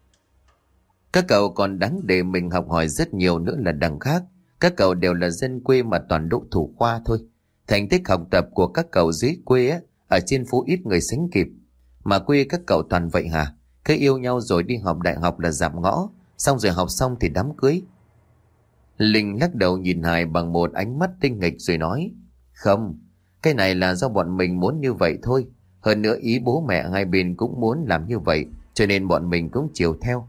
Các cậu còn đáng để mình học hỏi rất nhiều nữa là đằng khác. Các cậu đều là dân quê mà toàn độ thủ khoa thôi. Thành tích học tập của các cậu dưới quê á, ở trên phố ít người sánh kịp. Mà quê các cậu toàn vậy hả? Cứ yêu nhau rồi đi học đại học là dạm ngõ, xong rồi học xong thì đám cưới. Linh lắc đầu nhìn Hải bằng một ánh mắt tinh nghịch rồi nói. Không, cái này là do bọn mình muốn như vậy thôi. Hơn nữa ý bố mẹ hai bên cũng muốn làm như vậy, cho nên bọn mình cũng chiều theo.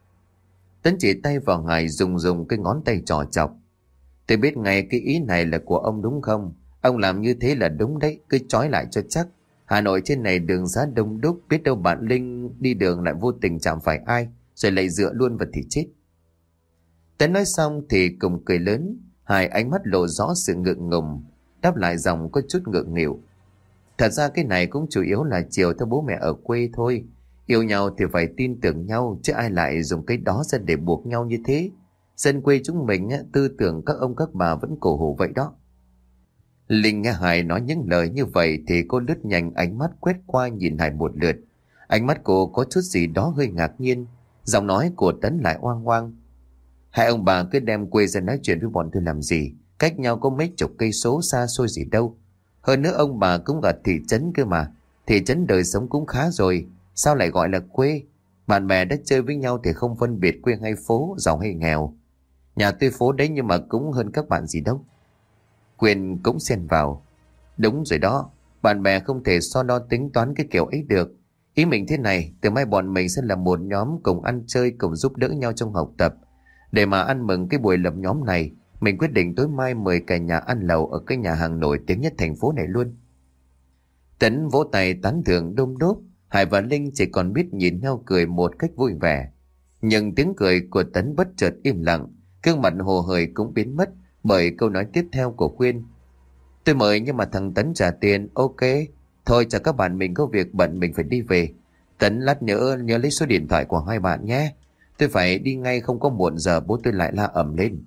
Tấn chỉ tay vào Hải dùng cái ngón tay trò chọc. Tôi biết ngay cái ý này là của ông đúng không? Ông làm như thế là đúng đấy, cứ trói lại cho chắc. Hà Nội trên này đường xá đông đúc, biết đâu bạn Linh đi đường lại vô tình chạm phải ai, rồi lại dựa luôn vào thì chết. Tấn nói xong thì cùng cười lớn, Hải ánh mắt lộ rõ sự ngượng ngùng, đáp lại dòng có chút ngượng nghịu. Thật ra cái này cũng chủ yếu là chiều theo bố mẹ ở quê thôi. Yêu nhau thì phải tin tưởng nhau, chứ ai lại dùng cái đó ra để buộc nhau như thế. Dân quê chúng mình tư tưởng các ông các bà vẫn cổ hủ vậy đó. Linh nghe Hải nói những lời như vậy thì cô lướt nhanh ánh mắt quét qua nhìn Hải một lượt. Ánh mắt cô có chút gì đó hơi ngạc nhiên. Giọng nói của Tấn lại oang oang. Hai ông bà cứ đem quê ra nói chuyện với bọn tôi làm gì? Cách nhau có mấy chục cây số xa xôi gì đâu. Hơn nữa ông bà cũng ở thị trấn cơ mà. Thị trấn đời sống cũng khá rồi. Sao lại gọi là quê? Bạn bè đã chơi với nhau thì không phân biệt quê hay phố, giàu hay nghèo. Nhà tôi phố đấy nhưng mà cũng hơn các bạn gì đâu. Quyền cũng xen vào. Đúng rồi đó, bạn bè không thể so đo tính toán cái kiểu ấy được. Ý mình thế này, từ mai bọn mình sẽ là một nhóm cùng ăn chơi, cùng giúp đỡ nhau trong học tập. Để mà ăn mừng cái buổi lập nhóm này, mình quyết định tối mai mời cả nhà ăn lẩu ở cái nhà hàng nổi tiếng nhất thành phố này luôn. Tấn vỗ tay tán thưởng đôm đốp. Hải và Linh chỉ còn biết nhìn nhau cười một cách vui vẻ. Nhưng tiếng cười của Tấn bất chợt im lặng, gương mặt hồ hởi cũng biến mất bởi câu nói tiếp theo của Khuyên. Tôi mời nhưng mà thằng Tấn trả tiền. Ok, thôi chào các bạn, mình có việc bận mình phải đi về. Tấn lát nhớ lấy số điện thoại của hai bạn nhé. Tôi phải đi ngay, không có muộn giờ bố tôi lại la ầm lên.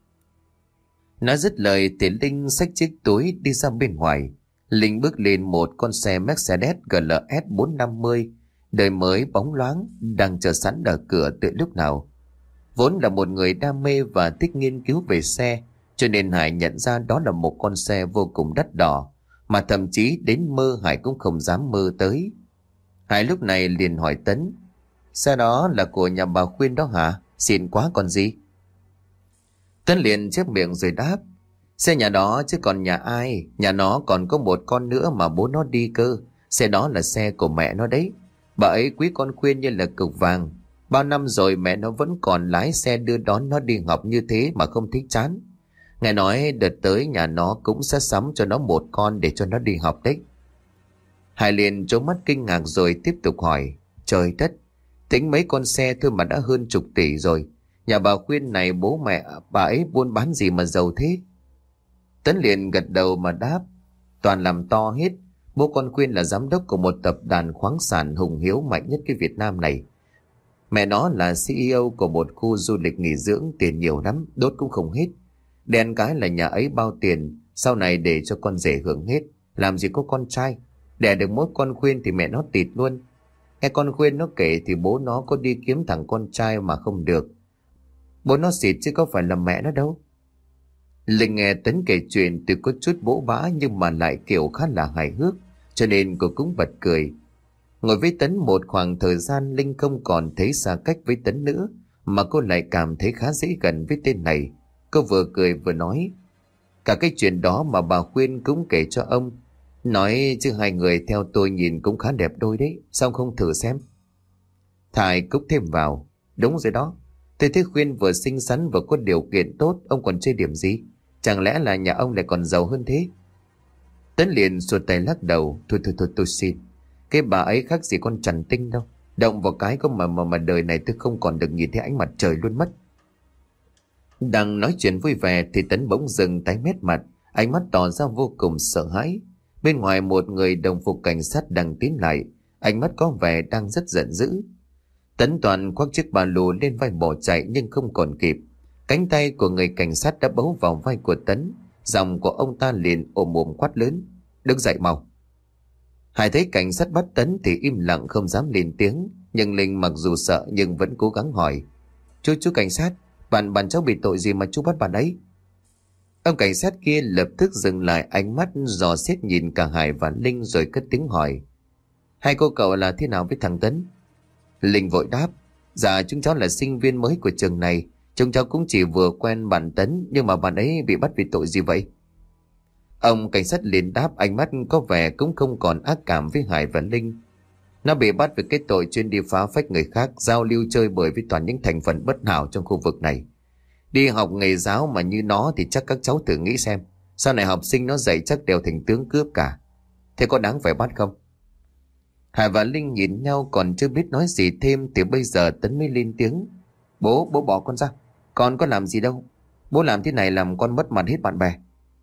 Nói dứt lời thì Linh xách chiếc túi đi ra bên ngoài. Linh bước lên một con xe Mercedes GLS 450 đời mới bóng loáng đang chờ sẵn ở cửa từ lúc nào. Vốn là một người đam mê và thích nghiên cứu về xe, cho nên Hải nhận ra đó là một con xe vô cùng đắt đỏ, mà thậm chí đến mơ Hải cũng không dám mơ tới. Hải lúc này liền hỏi Tấn. Xe đó là của nhà bà Khuyên đó hả? Xịn quá còn gì. Tấn liền chép miệng rồi đáp. Xe nhà đó chứ còn nhà ai. Nhà nó còn có một con nữa mà bố nó đi cơ. Xe đó là xe của mẹ nó đấy. Bà ấy quý con Khuyên như là cục vàng. Bao năm rồi mẹ nó vẫn còn lái xe đưa đón nó đi học như thế mà không thích chán. Nghe nói đợt tới nhà nó cũng sẽ sắm cho nó một con để cho nó đi học đấy. Hải liền trố mắt kinh ngạc rồi tiếp tục hỏi. Trời đất, tính mấy con xe thôi mà đã hơn chục tỷ rồi. Nhà bà Khuyên này bố mẹ bà ấy buôn bán gì mà giàu thế? Tấn liền gật đầu mà đáp. Toàn làm to hết. Bố con Khuyên là giám đốc của một tập đoàn khoáng sản hùng hiếu mạnh nhất cái Việt Nam này. Mẹ nó là CEO của một khu du lịch nghỉ dưỡng, tiền nhiều lắm, đốt cũng không hết. Đen cái là nhà ấy bao tiền, sau này để cho con rể hưởng hết. Làm gì có con trai, đẻ được mỗi con Khuyên thì mẹ nó tịt luôn. Nghe con Khuyên nó kể thì bố nó có đi kiếm thằng con trai mà không được. Bố nó xịt chứ có phải là mẹ nó đâu. Linh nghe Tấn kể chuyện từ có chút bỗ bã nhưng mà lại kiểu khá là hài hước, cho nên cô cũng bật cười. Ngồi với Tấn một khoảng thời gian, Linh không còn thấy xa cách với Tấn nữa, mà cô lại cảm thấy khá dễ gần với tên này. Cô vừa cười vừa nói: cả cái chuyện đó mà bà Khuyên cũng kể cho ông. Nói chứ hai người theo tôi nhìn cũng khá đẹp đôi đấy, sao ông không thử xem? Thải Cúc thêm vào: đúng rồi đó, tôi thấy Khuyên vừa xinh xắn vừa có điều kiện tốt, ông còn chơi điểm gì? Chẳng lẽ là nhà ông lại còn giàu hơn thế? Tấn liền xua tay lắc đầu: thôi tôi xin. Cái bà ấy khác gì con chằn tinh đâu. Động vào cái có mà đời này tôi không còn được nhìn thấy ánh mặt trời luôn mất. Đang nói chuyện vui vẻ thì Tấn bỗng dừng tái mét mặt, ánh mắt tỏ ra vô cùng sợ hãi. Bên ngoài một người đồng phục cảnh sát đang tiến lại, ánh mắt có vẻ đang rất giận dữ. Tấn toàn khoác chiếc ba lô lên vai bỏ chạy nhưng không còn kịp. Cánh tay của người cảnh sát đã bấu vào vai của Tấn, giọng của ông ta liền ồm ồm quát lớn: đứng dậy mau! Hải thấy cảnh sát bắt Tấn thì im lặng không dám lên tiếng, nhưng Linh mặc dù sợ nhưng vẫn cố gắng hỏi: chú cảnh sát, bạn cháu bị tội gì mà chú bắt bạn ấy? Ông cảnh sát kia lập tức dừng lại, ánh mắt dò xét nhìn cả Hải và Linh rồi cất tiếng hỏi: hai cô cậu là thế nào với thằng Tấn? Linh vội đáp: dạ chúng cháu là sinh viên mới của trường này, chúng cháu cũng chỉ vừa quen bạn Tấn, nhưng mà bạn ấy bị bắt vì tội gì vậy? Ông cảnh sát liền đáp, ánh mắt có vẻ cũng không còn ác cảm với Hải và Linh. Nó bị bắt vì cái tội chuyên đi phá phách người khác, giao lưu chơi bời với toàn những thành phần bất hảo trong khu vực này. Đi học nghề giáo mà như nó thì chắc các cháu thử nghĩ xem, sau này học sinh nó dạy chắc đều thành tướng cướp cả. Thế có đáng phải bắt không? Hải và Linh nhìn nhau còn chưa biết nói gì thêm thì bây giờ Tấn mới lên tiếng: bố bỏ con ra, con có làm gì đâu. Bố làm thế này làm con mất mặt hết bạn bè.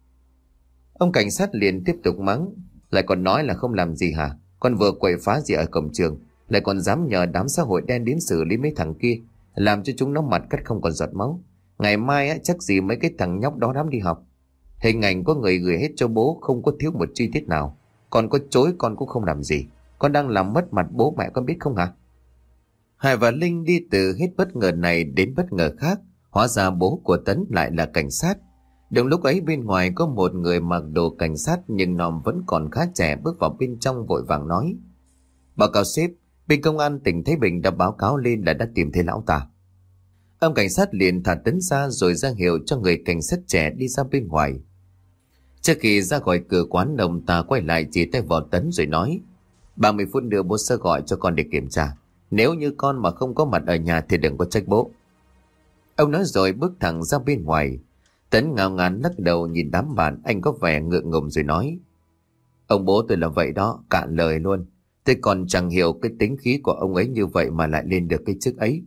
Ông cảnh sát liền tiếp tục mắng: lại còn nói là không làm gì hả? Con vừa quậy phá gì ở cổng trường, lại còn dám nhờ đám xã hội đen đến xử lý mấy thằng kia, làm cho chúng nó mặt cắt không còn giọt máu. Ngày mai á, chắc gì mấy cái thằng nhóc đó dám đi học. Hình ảnh có người gửi hết cho bố, không có thiếu một chi tiết nào. Còn có chối con cũng không làm gì. Con đang làm mất mặt bố mẹ con biết không hả? Hải và Linh đi từ hết bất ngờ này đến bất ngờ khác. Hóa ra bố của Tấn lại là cảnh sát. Đúng lúc ấy bên ngoài có một người mặc đồ cảnh sát nhưng nòm vẫn còn khá trẻ bước vào bên trong vội vàng nói: báo cáo sếp, bên công an tỉnh Thái Bình đã báo cáo lên là đã tìm thấy lão ta. Ông cảnh sát liền thả Tấn ra rồi ra hiệu cho người cảnh sát trẻ đi ra bên ngoài. Trước khi ra khỏi cửa quán, ông ta quay lại chỉ tay vào Tấn rồi nói: 30 phút nữa bố sẽ gọi cho con để kiểm tra. Nếu như con mà không có mặt ở nhà thì đừng có trách bố. Ông nói rồi bước thẳng ra bên ngoài. Tấn ngao ngán lắc đầu nhìn đám bạn, anh có vẻ ngượng ngùng rồi nói: ông bố tôi là vậy đó, cạn lời luôn. Tôi còn chẳng hiểu cái tính khí của ông ấy như vậy mà lại lên được cái chức ấy.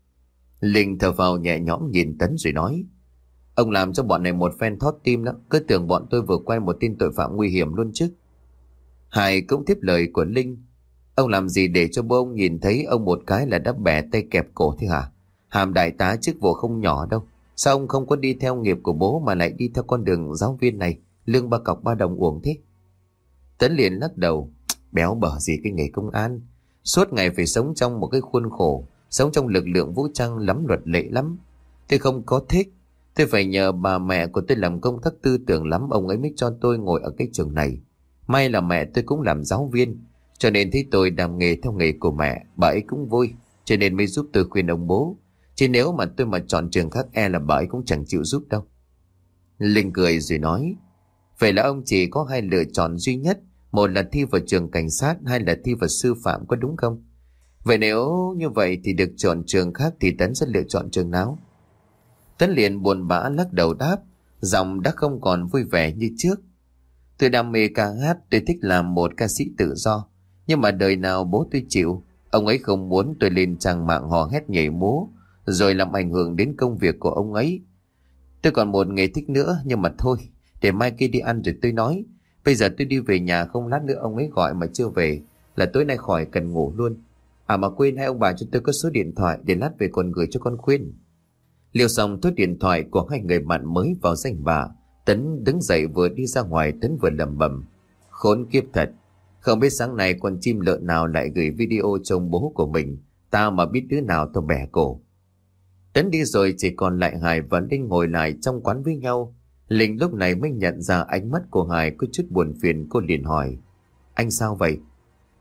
Linh thở phào nhẹ nhõm nhìn Tấn rồi nói: ông làm cho bọn này một phen thót tim đó, cứ tưởng bọn tôi vừa quay một tên tội phạm nguy hiểm luôn chứ. Hải cũng tiếp lời của Linh: ông làm gì để cho bố ông nhìn thấy ông một cái là đã bẻ tay kẹp cổ thế hả? Hàm đại tá chức vụ không nhỏ đâu. Sao ông không có đi theo nghiệp của bố mà lại đi theo con đường giáo viên này, lương 3 cọc 3 đồng uổng thế? Tấn liền lắc đầu: béo bở gì cái nghề công an, suốt ngày phải sống trong một cái khuôn khổ, sống trong lực lượng vũ trang lắm luật lệ lắm. Tôi không có thích. Tôi phải nhờ bà mẹ của tôi làm công tác tư tưởng lắm, ông ấy mới cho tôi ngồi ở cái trường này. May là mẹ tôi cũng làm giáo viên, cho nên thấy tôi làm nghề theo nghề của mẹ, bà ấy cũng vui, cho nên mới giúp tôi khuyên ông bố. Chứ nếu mà tôi mà chọn trường khác e là bà ấy cũng chẳng chịu giúp đâu. Linh cười rồi nói: vậy là ông chỉ có hai lựa chọn duy nhất, một là thi vào trường cảnh sát, hai là thi vào sư phạm, có đúng không? Vậy nếu như vậy thì được chọn trường khác thì Tấn sẽ lựa chọn trường nào? Tấn liền buồn bã lắc đầu đáp, giọng đã không còn vui vẻ như trước: tôi đam mê ca hát, tôi thích làm một ca sĩ tự do. Nhưng mà đời nào bố tôi chịu. Ông ấy không muốn tôi lên trang mạng hò hét nhảy múa rồi làm ảnh hưởng đến công việc của ông ấy. Tôi còn một nghề thích nữa, nhưng mà thôi, để mai kia đi ăn rồi tôi nói. Bây giờ tôi đi về nhà, không lát nữa ông ấy gọi mà chưa về là tối nay khỏi cần ngủ luôn. À mà quên, hai ông bà cho tôi có số điện thoại, để lát về còn gửi cho con Khuyên. Liêu xong số điện thoại của hai người bạn mới vào danh bạ, Tấn đứng dậy vừa đi ra ngoài. Tấn vừa lẩm bẩm: khốn kiếp thật, không biết sáng nay con chim lợn nào lại gửi video trông bố của mình, tao mà biết đứa nào tao bẻ cổ. Tấn đi rồi chỉ còn lại Hải và Linh ngồi lại trong quán với nhau. Linh lúc này mới nhận ra ánh mắt của Hải có chút buồn phiền, cô liền hỏi: anh sao vậy?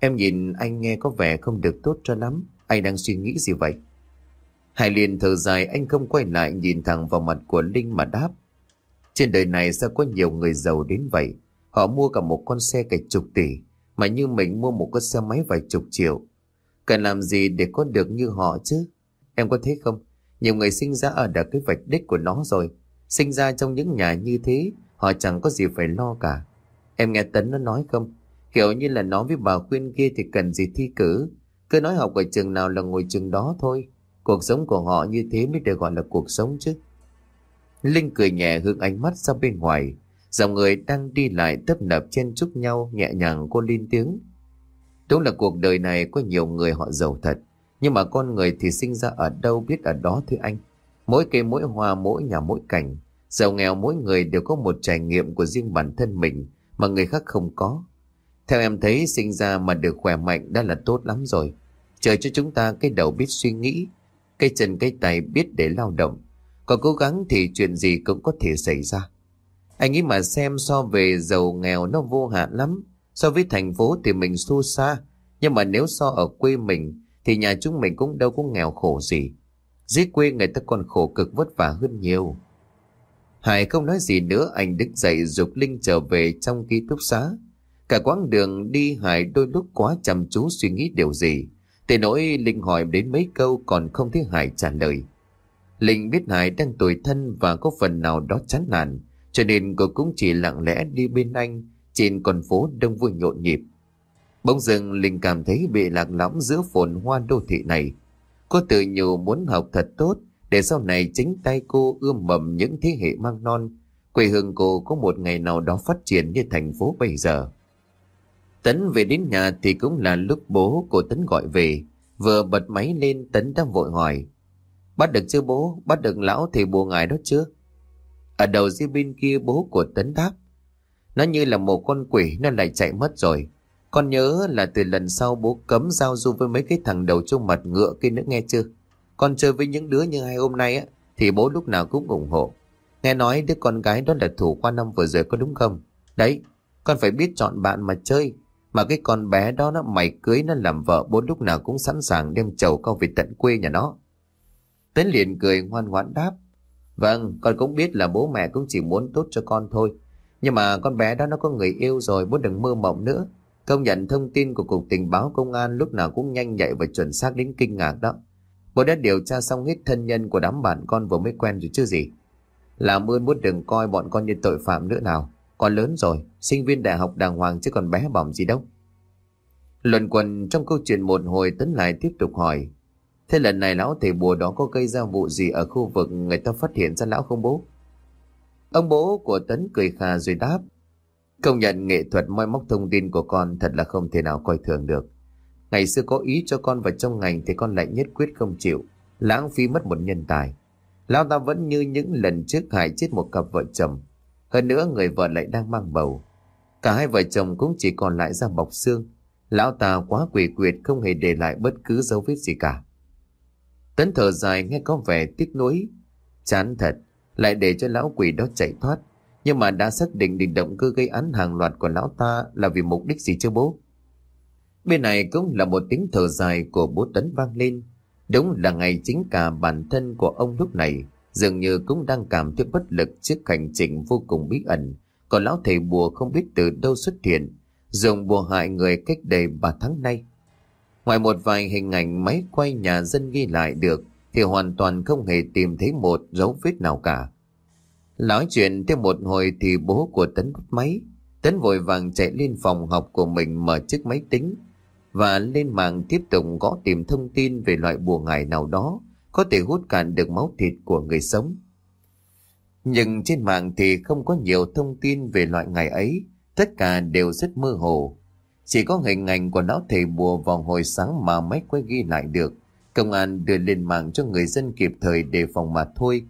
Em nhìn anh nghe có vẻ không được tốt cho lắm. Anh đang suy nghĩ gì vậy? Hải liền thở dài, anh không quay lại nhìn thẳng vào mặt của Linh mà đáp. Trên đời này sao có nhiều người giàu đến vậy? Họ mua cả một con xe cả chục tỷ, mà như mình mua một con xe máy vài chục triệu. Cần làm gì để có được như họ chứ? Em có thấy không? Nhiều người sinh ra ở được cái vạch đích của nó rồi. Sinh ra trong những nhà như thế, họ chẳng có gì phải lo cả. Em nghe Tấn nó nói không? Kiểu như là nó với bà khuyên kia thì cần gì thi cử. Cứ nói học ở trường nào là ngồi trường đó thôi. Cuộc sống của họ như thế mới được gọi là cuộc sống chứ. Linh cười nhẹ hướng ánh mắt ra bên ngoài. Dòng người đang đi lại tấp nập chen chúc nhau, nhẹ nhàng cô lên tiếng. Đúng là cuộc đời này có nhiều người họ giàu thật. Nhưng mà con người thì sinh ra ở đâu biết ở đó thôi anh. Mỗi cây mỗi hoa, mỗi nhà mỗi cảnh. Giàu nghèo mỗi người đều có một trải nghiệm của riêng bản thân mình mà người khác không có. Theo em thấy, sinh ra mà được khỏe mạnh đã là tốt lắm rồi. Chờ cho chúng ta cái đầu biết suy nghĩ, cái chân cái tay biết để lao động. Còn cố gắng thì chuyện gì cũng có thể xảy ra. Anh nghĩ mà xem, so về giàu nghèo nó vô hạn lắm. So với thành phố thì mình xua xa. Nhưng mà nếu so ở quê mình thì nhà chúng mình cũng đâu có nghèo khổ gì. Dưới quê người ta còn khổ cực vất vả hơn nhiều. Hải không nói gì nữa, anh đứng dậy giục Linh trở về trong ký túc xá. Cả quãng đường đi Hải đôi lúc quá chăm chú suy nghĩ điều gì. Tới nỗi Linh hỏi đến mấy câu còn không thấy Hải trả lời. Linh biết Hải đang tủi thân và có phần nào đó chán nản, cho nên cô cũng chỉ lặng lẽ đi bên anh trên con phố đông vui nhộn nhịp. Bỗng dưng Linh cảm thấy bị lạc lõng giữa phồn hoa đô thị này. Cô tự nhủ muốn học thật tốt để sau này chính tay cô ươm mầm những thế hệ mang non. Quê hương cô có một ngày nào đó phát triển như thành phố bây giờ. Tấn về đến nhà thì cũng là lúc bố của Tấn gọi về. Vừa bật máy lên, Tấn đã vội hỏi. Bắt được chưa bố? Bắt được lão thầy bùa ngài đó chưa? Ở đầu dưới bên kia bố của Tấn đáp. Nó như là một con quỷ, nó lại chạy mất rồi. Con nhớ là từ lần sau bố cấm giao du với mấy cái thằng đầu trông mặt ngựa kia nữa nghe chưa? Con chơi với những đứa như hai hôm nay á thì bố lúc nào cũng ủng hộ. Nghe nói đứa con gái đó là thủ khoa năm vừa rồi có đúng không? Đấy, con phải biết chọn bạn mà chơi. Mà cái con bé đó nó mày cưới nó làm vợ, bố lúc nào cũng sẵn sàng đem chầu con về tận quê nhà nó. Tấn liền cười ngoan ngoãn đáp. Vâng, con cũng biết là bố mẹ cũng chỉ muốn tốt cho con thôi. Nhưng mà con bé đó nó có người yêu rồi, bố đừng mơ mộng nữa. Công nhận thông tin của Cục Tình báo Công an lúc nào cũng nhanh nhạy và chuẩn xác đến kinh ngạc đó. Bố đã điều tra xong hết thân nhân của đám bạn con vừa mới quen rồi chứ gì. Làm ơn bố đừng coi bọn con như tội phạm nữa nào. Con lớn rồi, sinh viên đại học đàng hoàng chứ còn bé bỏng gì đâu. Luẩn quẩn trong câu chuyện một hồi, Tấn lại tiếp tục hỏi. Thế lần này lão thầy bùa đó có gây ra vụ gì ở khu vực người ta phát hiện ra lão không bố? Ông bố của Tấn cười khà rồi đáp. Công nhận nghệ thuật moi móc thông tin của con thật là không thể nào coi thường được. Ngày xưa có ý cho con vào trong ngành thì con lại nhất quyết không chịu, lãng phí mất một nhân tài. Lão ta vẫn như những lần trước hại chết một cặp vợ chồng. Hơn nữa người vợ lại đang mang bầu. Cả hai vợ chồng cũng chỉ còn lại da bọc xương. Lão ta quá quỷ quyệt, không hề để lại bất cứ dấu vết gì cả. Tấn thở dài nghe có vẻ tiếc nuối. Chán thật, lại để cho lão quỷ đó chạy thoát. Nhưng mà đã xác định định động cơ gây án hàng loạt của lão ta là vì mục đích gì chứ bố? Bên này cũng là một tiếng thở dài của bố Tấn vang lên. Đúng là ngày chính cả bản thân của ông lúc này dường như cũng đang cảm thấy bất lực trước hành trình vô cùng bí ẩn. Còn lão thầy bùa không biết từ đâu xuất hiện, dùng bùa hại người cách đây 3 tháng nay. Ngoài một vài hình ảnh máy quay nhà dân ghi lại được thì hoàn toàn không hề tìm thấy một dấu vết nào cả. Nói chuyện thêm một hồi thì bố của Tấn bắt máy. Tấn vội vàng chạy lên phòng học của mình, mở chiếc máy tính và lên mạng tiếp tục gõ tìm thông tin về loại bùa ngải nào đó có thể hút cạn được máu thịt của người sống. Nhưng trên mạng thì không có nhiều thông tin về loại ngải ấy, tất cả đều rất mơ hồ. Chỉ có hình ảnh của lão thầy bùa vào hồi sáng mà máy quay ghi lại được. Công an đưa lên mạng cho người dân kịp thời đề phòng mà thôi.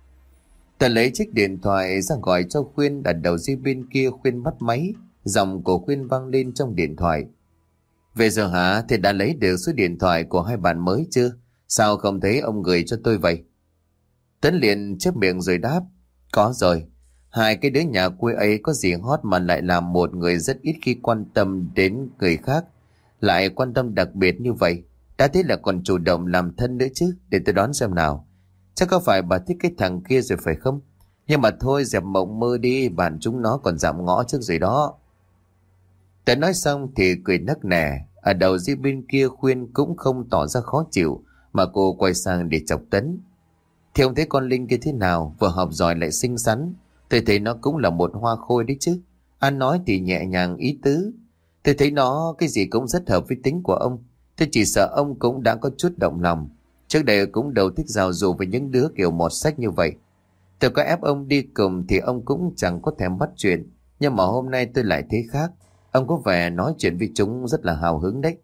Tần lấy chiếc điện thoại ra gọi cho Khuyên đặt đầu dây bên kia. Khuyên bắt máy, giọng của Khuyên vang lên trong điện thoại. Về giờ hả? Thì đã lấy được số điện thoại của hai bạn mới chưa? Sao không thấy ông gửi cho tôi vậy? Tấn liền chép miệng rồi đáp. Có rồi. Hai cái đứa nhà quê ấy có gì hot mà lại làm một người rất ít khi quan tâm đến người khác. lại quan tâm đặc biệt như vậy. Đã thế là còn chủ động làm thân nữa chứ. Để tôi đoán xem nào. Chắc có phải bà thích cái thằng kia rồi phải không? Nhưng mà thôi, dẹp mộng mơ đi, bạn chúng nó còn dạm ngõ trước rồi đó. Tấn nói xong thì cười nấc nẻ. Ở đầu dây bên kia Khuyên cũng không tỏ ra khó chịu, mà cô quay sang để chọc Tấn. Thì ông thấy con Linh kia thế nào? Vừa học giỏi lại xinh xắn. Tôi thấy nó cũng là một hoa khôi đấy chứ. Anh nói thì nhẹ nhàng ý tứ. Tôi thấy nó cái gì cũng rất hợp với tính của ông. Tôi chỉ sợ ông cũng đã có chút động lòng. Trước đây cũng đâu thích giao du với những đứa kiểu mọt sách như vậy. Tôi có ép ông đi cùng thì ông cũng chẳng có thèm bắt chuyện. Nhưng mà hôm nay tôi lại thấy khác. Ông có vẻ nói chuyện với chúng rất là hào hứng đấy.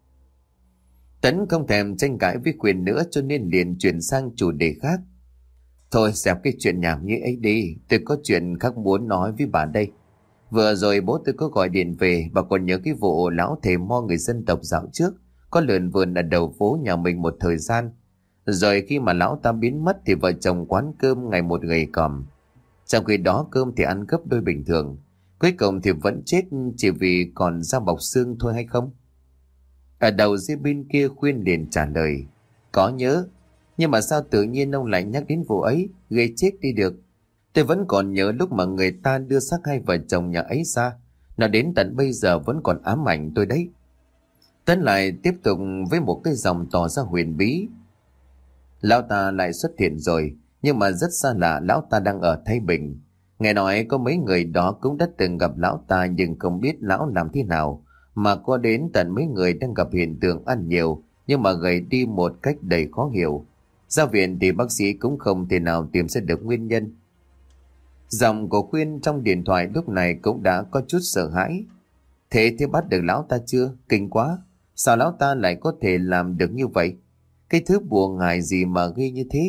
Tấn không thèm tranh cãi với Khuyên nữa, cho nên liền chuyển sang chủ đề khác. Thôi dẹp cái chuyện nhảm như ấy đi. Tôi có chuyện khác muốn nói với bà đây. Vừa rồi bố tôi có gọi điện về. Bà còn nhớ cái vụ lão thầy mo người dân tộc dạo trước có lượn vườn ở đầu phố nhà mình một thời gian. Rồi khi mà lão ta biến mất thì vợ chồng quán cơm ngày một gầy còm. Trong khi đó cơm thì ăn gấp đôi bình thường. Cuối cùng thì vẫn chết chỉ vì còn da bọc xương thôi hay không? Ở đầu dưới bên kia Khuyên liền trả lời. Có nhớ. Nhưng mà sao tự nhiên ông lại nhắc đến vụ ấy? Gây chết đi được. Tôi vẫn còn nhớ lúc mà người ta đưa xác hai vợ chồng nhà ấy ra. Nó đến tận bây giờ vẫn còn ám ảnh tôi đấy. Tấn lại tiếp tục với một cái dòng tỏ ra huyền bí. Lão ta lại xuất hiện rồi. Nhưng mà rất xa lạ, lão ta đang ở Thái Bình. Nghe nói có mấy người đó cũng đã từng gặp lão ta, nhưng không biết lão làm thế nào. Mà có đến tận mấy người đang gặp hiện tượng ăn nhiều nhưng mà gầy đi một cách đầy khó hiểu. Ra viện thì bác sĩ cũng không thể nào tìm ra được nguyên nhân. Giọng của Khuyên trong điện thoại lúc này cũng đã có chút sợ hãi. Thế bắt được lão ta chưa? Kinh quá. Sao lão ta lại có thể làm được như vậy? Cái thứ bùa ngải gì mà ghê như thế?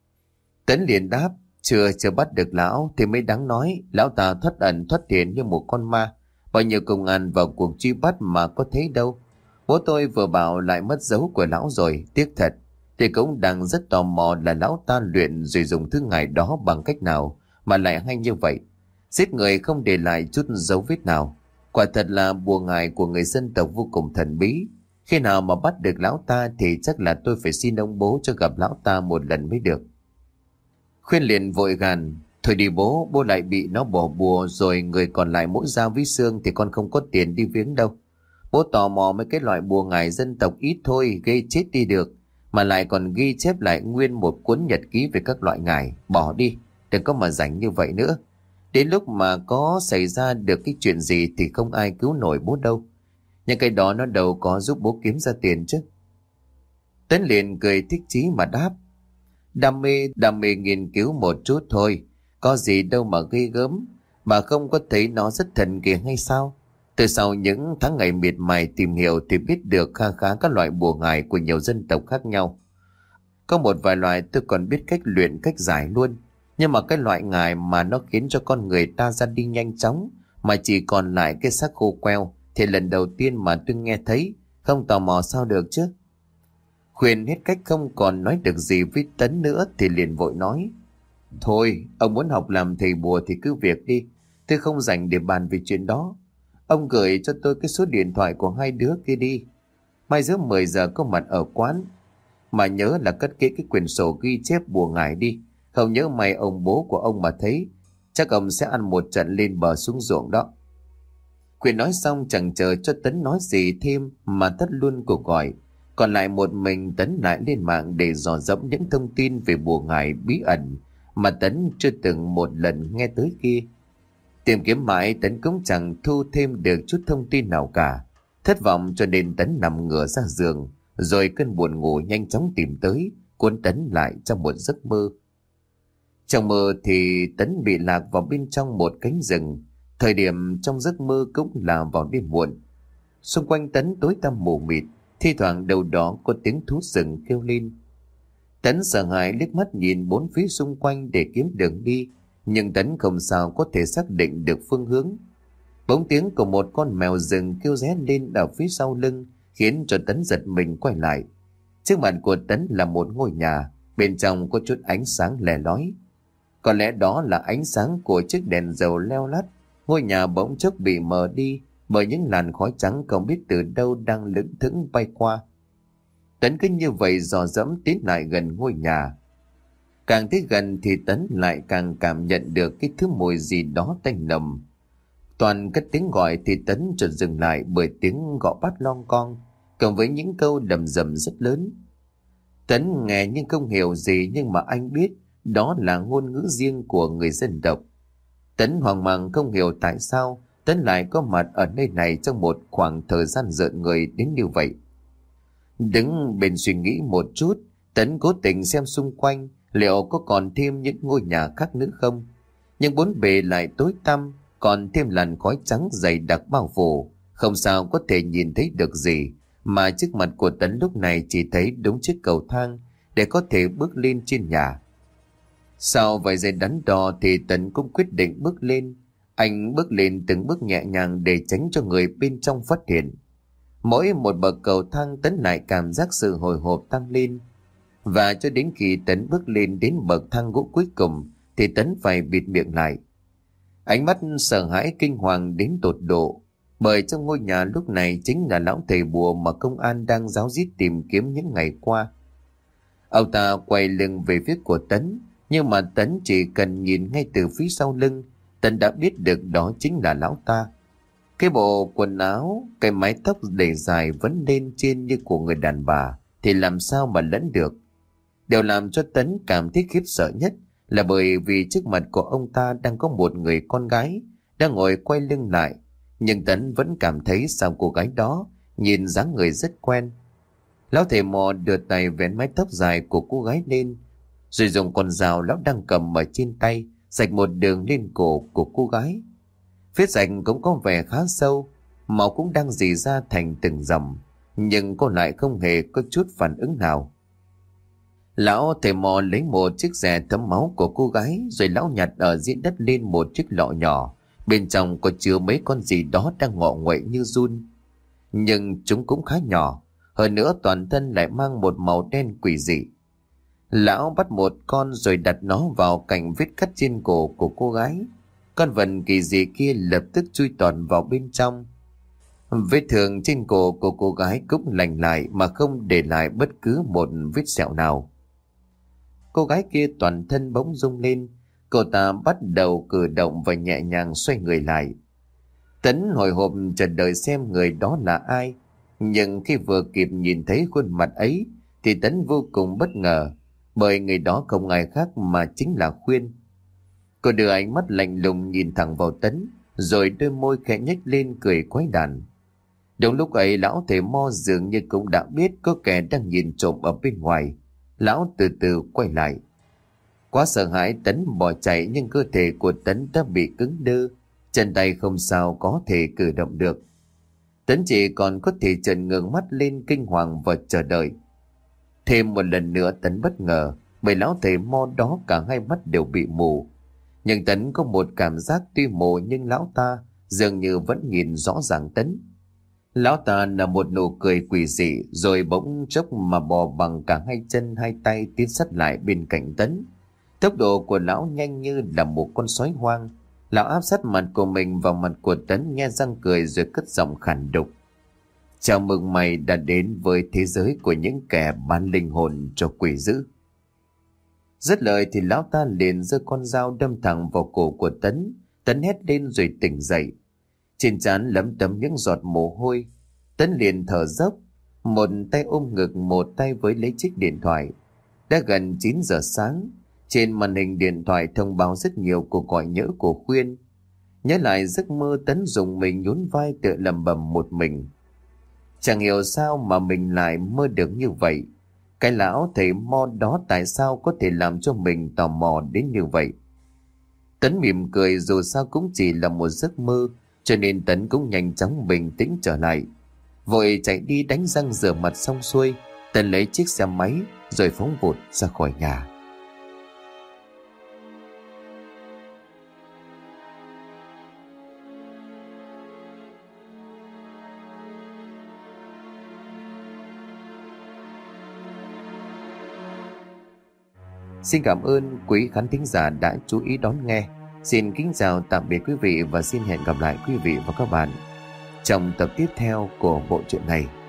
Tấn liền đáp. Chưa bắt được lão thì mới đáng nói. Lão ta thoát ẩn thoát hiện như một con ma. Bao nhiêu công an vào cuộc truy bắt mà có thấy đâu. Bố tôi vừa bảo lại mất dấu của lão rồi. Tiếc thật. Thì cũng đang rất tò mò là lão ta luyện rồi dùng thứ ngải đó bằng cách nào mà lại hay như vậy. Giết người không để lại chút dấu vết nào. Quả thật là bùa ngải của người dân tộc vô cùng thần bí. Khi nào mà bắt được lão ta thì chắc là tôi phải xin ông bố cho gặp lão ta một lần mới được. Khuyên liền vội gàn. Thôi đi bố lại bị nó bỏ bùa rồi, người còn lại mỗi da với xương thì con không có tiền đi viếng đâu. Bố tò mò mấy cái loại bùa ngải dân tộc ít thôi, gây chết đi được. Mà lại còn ghi chép lại nguyên một cuốn nhật ký về các loại ngải. Bỏ đi, đừng có mà rảnh như vậy nữa. Đến lúc mà có xảy ra được cái chuyện gì thì không ai cứu nổi bố đâu. Nhưng cái đó nó đâu có giúp bố kiếm ra tiền chứ. Tấn liền cười thích chí mà đáp. Đam mê nghiên cứu một chút thôi. Có gì đâu mà ghê gớm. Bà không có thấy nó rất thần kỳ hay sao? Từ sau những tháng ngày miệt mài tìm hiểu thì biết được kha khá các loại bùa ngải của nhiều dân tộc khác nhau. Có một vài loại tôi còn biết cách luyện, cách giải luôn. Nhưng mà cái loại ngải mà nó khiến cho con người ta ra đi nhanh chóng mà chỉ còn lại cái xác khô queo thì lần đầu tiên mà tôi nghe thấy. Không tò mò sao được chứ. Khuyên hết cách không còn nói được gì với Tấn nữa thì liền vội nói. Thôi, ông muốn học làm thầy bùa thì cứ việc đi. Tôi không rảnh để bàn về chuyện đó. Ông gửi cho tôi cái số điện thoại của hai đứa kia đi. Mai giữa 10 giờ có mặt ở quán. Mà nhớ là cất kỹ cái quyển sổ ghi chép bùa ngải đi. Không nhớ mày ông bố của ông mà thấy, chắc ông sẽ ăn một trận lên bờ xuống ruộng đó. Khuyên nói xong chẳng chờ cho Tấn nói gì thêm mà tắt luôn cuộc gọi. Còn lại một mình Tấn lại lên mạng để dò dẫm những thông tin về bùa ngải bí ẩn mà Tấn chưa từng một lần nghe tới kia. Tìm kiếm mãi Tấn cũng chẳng thu thêm được chút thông tin nào cả. Thất vọng cho nên Tấn nằm ngửa ra giường, rồi cơn buồn ngủ nhanh chóng tìm tới, cuốn Tấn lại trong một giấc mơ. Trong mơ thì Tấn bị lạc vào bên trong một cánh rừng. Thời điểm trong giấc mơ cũng là vào đêm muộn. Xung quanh Tấn tối tăm mù mịt, thi thoảng đâu đó có tiếng thú rừng kêu lên. Tấn sợ hãi liếc mắt nhìn bốn phía xung quanh để kiếm đường đi, nhưng Tấn không sao có thể xác định được phương hướng. Bỗng tiếng của một con mèo rừng kêu ré lên ở phía sau lưng khiến cho Tấn giật mình quay lại. Trước mặt của Tấn là một ngôi nhà, bên trong có chút ánh sáng lè lói. Có lẽ đó là ánh sáng của chiếc đèn dầu leo lắt. Ngôi nhà bỗng chốc bị mờ đi, bởi những làn khói trắng không biết từ đâu đang lững thững bay qua. Tấn cứ như vậy dò dẫm tiến lại gần ngôi nhà. Càng tới gần thì Tấn lại càng cảm nhận được cái thứ mùi gì đó tanh nồng. Toàn cất tiếng gọi thì Tấn chợt dừng lại bởi tiếng gõ bát lon con, cộng với những câu đầm rầm rất lớn. Tấn nghe nhưng không hiểu gì, nhưng mà anh biết đó là ngôn ngữ riêng của người dân tộc. Tấn hoang mang không hiểu tại sao Tấn lại có mặt ở nơi này trong một khoảng thời gian rợn người đến như vậy. Đứng bên suy nghĩ một chút, Tấn cố tình xem xung quanh liệu có còn thêm những ngôi nhà khác nữa không. Nhưng bốn bề lại tối tăm, còn thêm làn khói trắng dày đặc bao phủ, không sao có thể nhìn thấy được gì, mà trước mặt của Tấn lúc này chỉ thấy đúng chiếc cầu thang để có thể bước lên trên nhà. Sau vài giây đắn đo thì Tấn cũng quyết định bước lên. Anh bước lên từng bước nhẹ nhàng để tránh cho người bên trong phát hiện. Mỗi một bậc cầu thang Tấn lại cảm giác sự hồi hộp tăng lên. Và cho đến khi Tấn bước lên đến bậc thang gỗ cuối cùng thì Tấn phải bịt miệng lại. Ánh mắt sợ hãi kinh hoàng đến tột độ, bởi trong ngôi nhà lúc này chính là lão thầy bùa mà công an đang ráo riết tìm kiếm những ngày qua. Ông ta quay lưng về phía của Tấn, nhưng mà Tấn chỉ cần nhìn ngay từ phía sau lưng, Tấn đã biết được đó chính là lão ta. Cái bộ quần áo, cái mái tóc để dài vấn lên trên như của người đàn bà thì làm sao mà lẫn được. Điều làm cho Tấn cảm thấy khiếp sợ nhất là bởi vì trước mặt của ông ta đang có một người con gái đang ngồi quay lưng lại, nhưng Tấn vẫn cảm thấy sao cô gái đó nhìn dáng người rất quen. Lão thầy mò đưa tay vén mái tóc dài của cô gái lên, rồi dùng con dao lão đang cầm ở trên tay rạch một đường lên cổ của cô gái. Vết rạch cũng có vẻ khá sâu, máu cũng đang rỉ ra thành từng dòng, nhưng cô lại không hề có chút phản ứng nào. Lão thầy mò lấy một chiếc rẻ thấm máu của cô gái, rồi lão nhặt ở dưới đất lên một chiếc lọ nhỏ, bên trong có chứa mấy con gì đó đang ngọ nguậy như giun, nhưng chúng cũng khá nhỏ, hơn nữa toàn thân lại mang một màu đen quỷ dị. Lão bắt một con rồi đặt nó vào cạnh vết cắt trên cổ của cô gái. Con vật kỳ dị kia lập tức chui toàn vào bên trong. Vết thương trên cổ của cô gái cũng lành lại mà không để lại bất cứ một vết sẹo nào. Cô gái kia toàn thân bỗng rung lên, cô ta bắt đầu cử động và nhẹ nhàng xoay người lại. Tấn hồi hộp chờ đợi xem người đó là ai, nhưng khi vừa kịp nhìn thấy khuôn mặt ấy thì Tấn vô cùng bất ngờ, bởi người đó không ai khác mà chính là Khuyên. Cô đưa ánh mắt lạnh lùng nhìn thẳng vào Tấn, rồi đôi môi khẽ nhếch lên cười quái đản. Đúng lúc ấy lão thầy mo dường như cũng đã biết có kẻ đang nhìn trộm ở bên ngoài. Lão từ từ quay lại. Quá sợ hãi Tấn bỏ chạy, nhưng cơ thể của Tấn đã bị cứng đơ, chân tay không sao có thể cử động được. Tấn chỉ còn có thể trợn ngược mắt lên kinh hoàng và chờ đợi. Thêm một lần nữa Tấn bất ngờ, bởi lão thầy mo đó cả hai mắt đều bị mù. Nhưng Tấn có một cảm giác tuy mù nhưng lão ta dường như vẫn nhìn rõ ràng Tấn. Lão ta là một nụ cười quỷ dị, rồi bỗng chốc mà bò bằng cả hai chân hai tay tiến sát lại bên cạnh Tấn. Tốc độ của lão nhanh như là một con sói hoang. Lão áp sát mặt của mình vào mặt của Tấn, nhe răng cười rồi cất giọng khản đục. Chào mừng mày đã đến với thế giới của những kẻ bán linh hồn cho quỷ dữ. Dứt lời thì lão ta liền giơ con dao đâm thẳng vào cổ của Tấn. Tấn hét lên rồi tỉnh dậy. Trên trán lấm tấm những giọt mồ hôi. Tấn liền thở dốc, một tay ôm ngực, một tay với lấy chiếc điện thoại. Đã gần 9 giờ sáng, trên màn hình điện thoại thông báo rất nhiều cuộc gọi nhỡ của Khuyên. Nhớ lại giấc mơ, Tấn dùng mình nhún vai tự lẩm bẩm một mình. Chẳng hiểu sao mà mình lại mơ được như vậy. Cái lão thầy mo đó tại sao có thể làm cho mình tò mò đến như vậy? Tấn mỉm cười, dù sao cũng chỉ là một giấc mơ, cho nên Tấn cũng nhanh chóng bình tĩnh trở lại. Vội chạy đi đánh răng rửa mặt xong xuôi, Tấn lấy chiếc xe máy rồi phóng vụt ra khỏi nhà. Xin cảm ơn quý khán thính giả đã chú ý đón nghe. Xin kính chào tạm biệt quý vị và xin hẹn gặp lại quý vị và các bạn trong tập tiếp theo của bộ truyện này.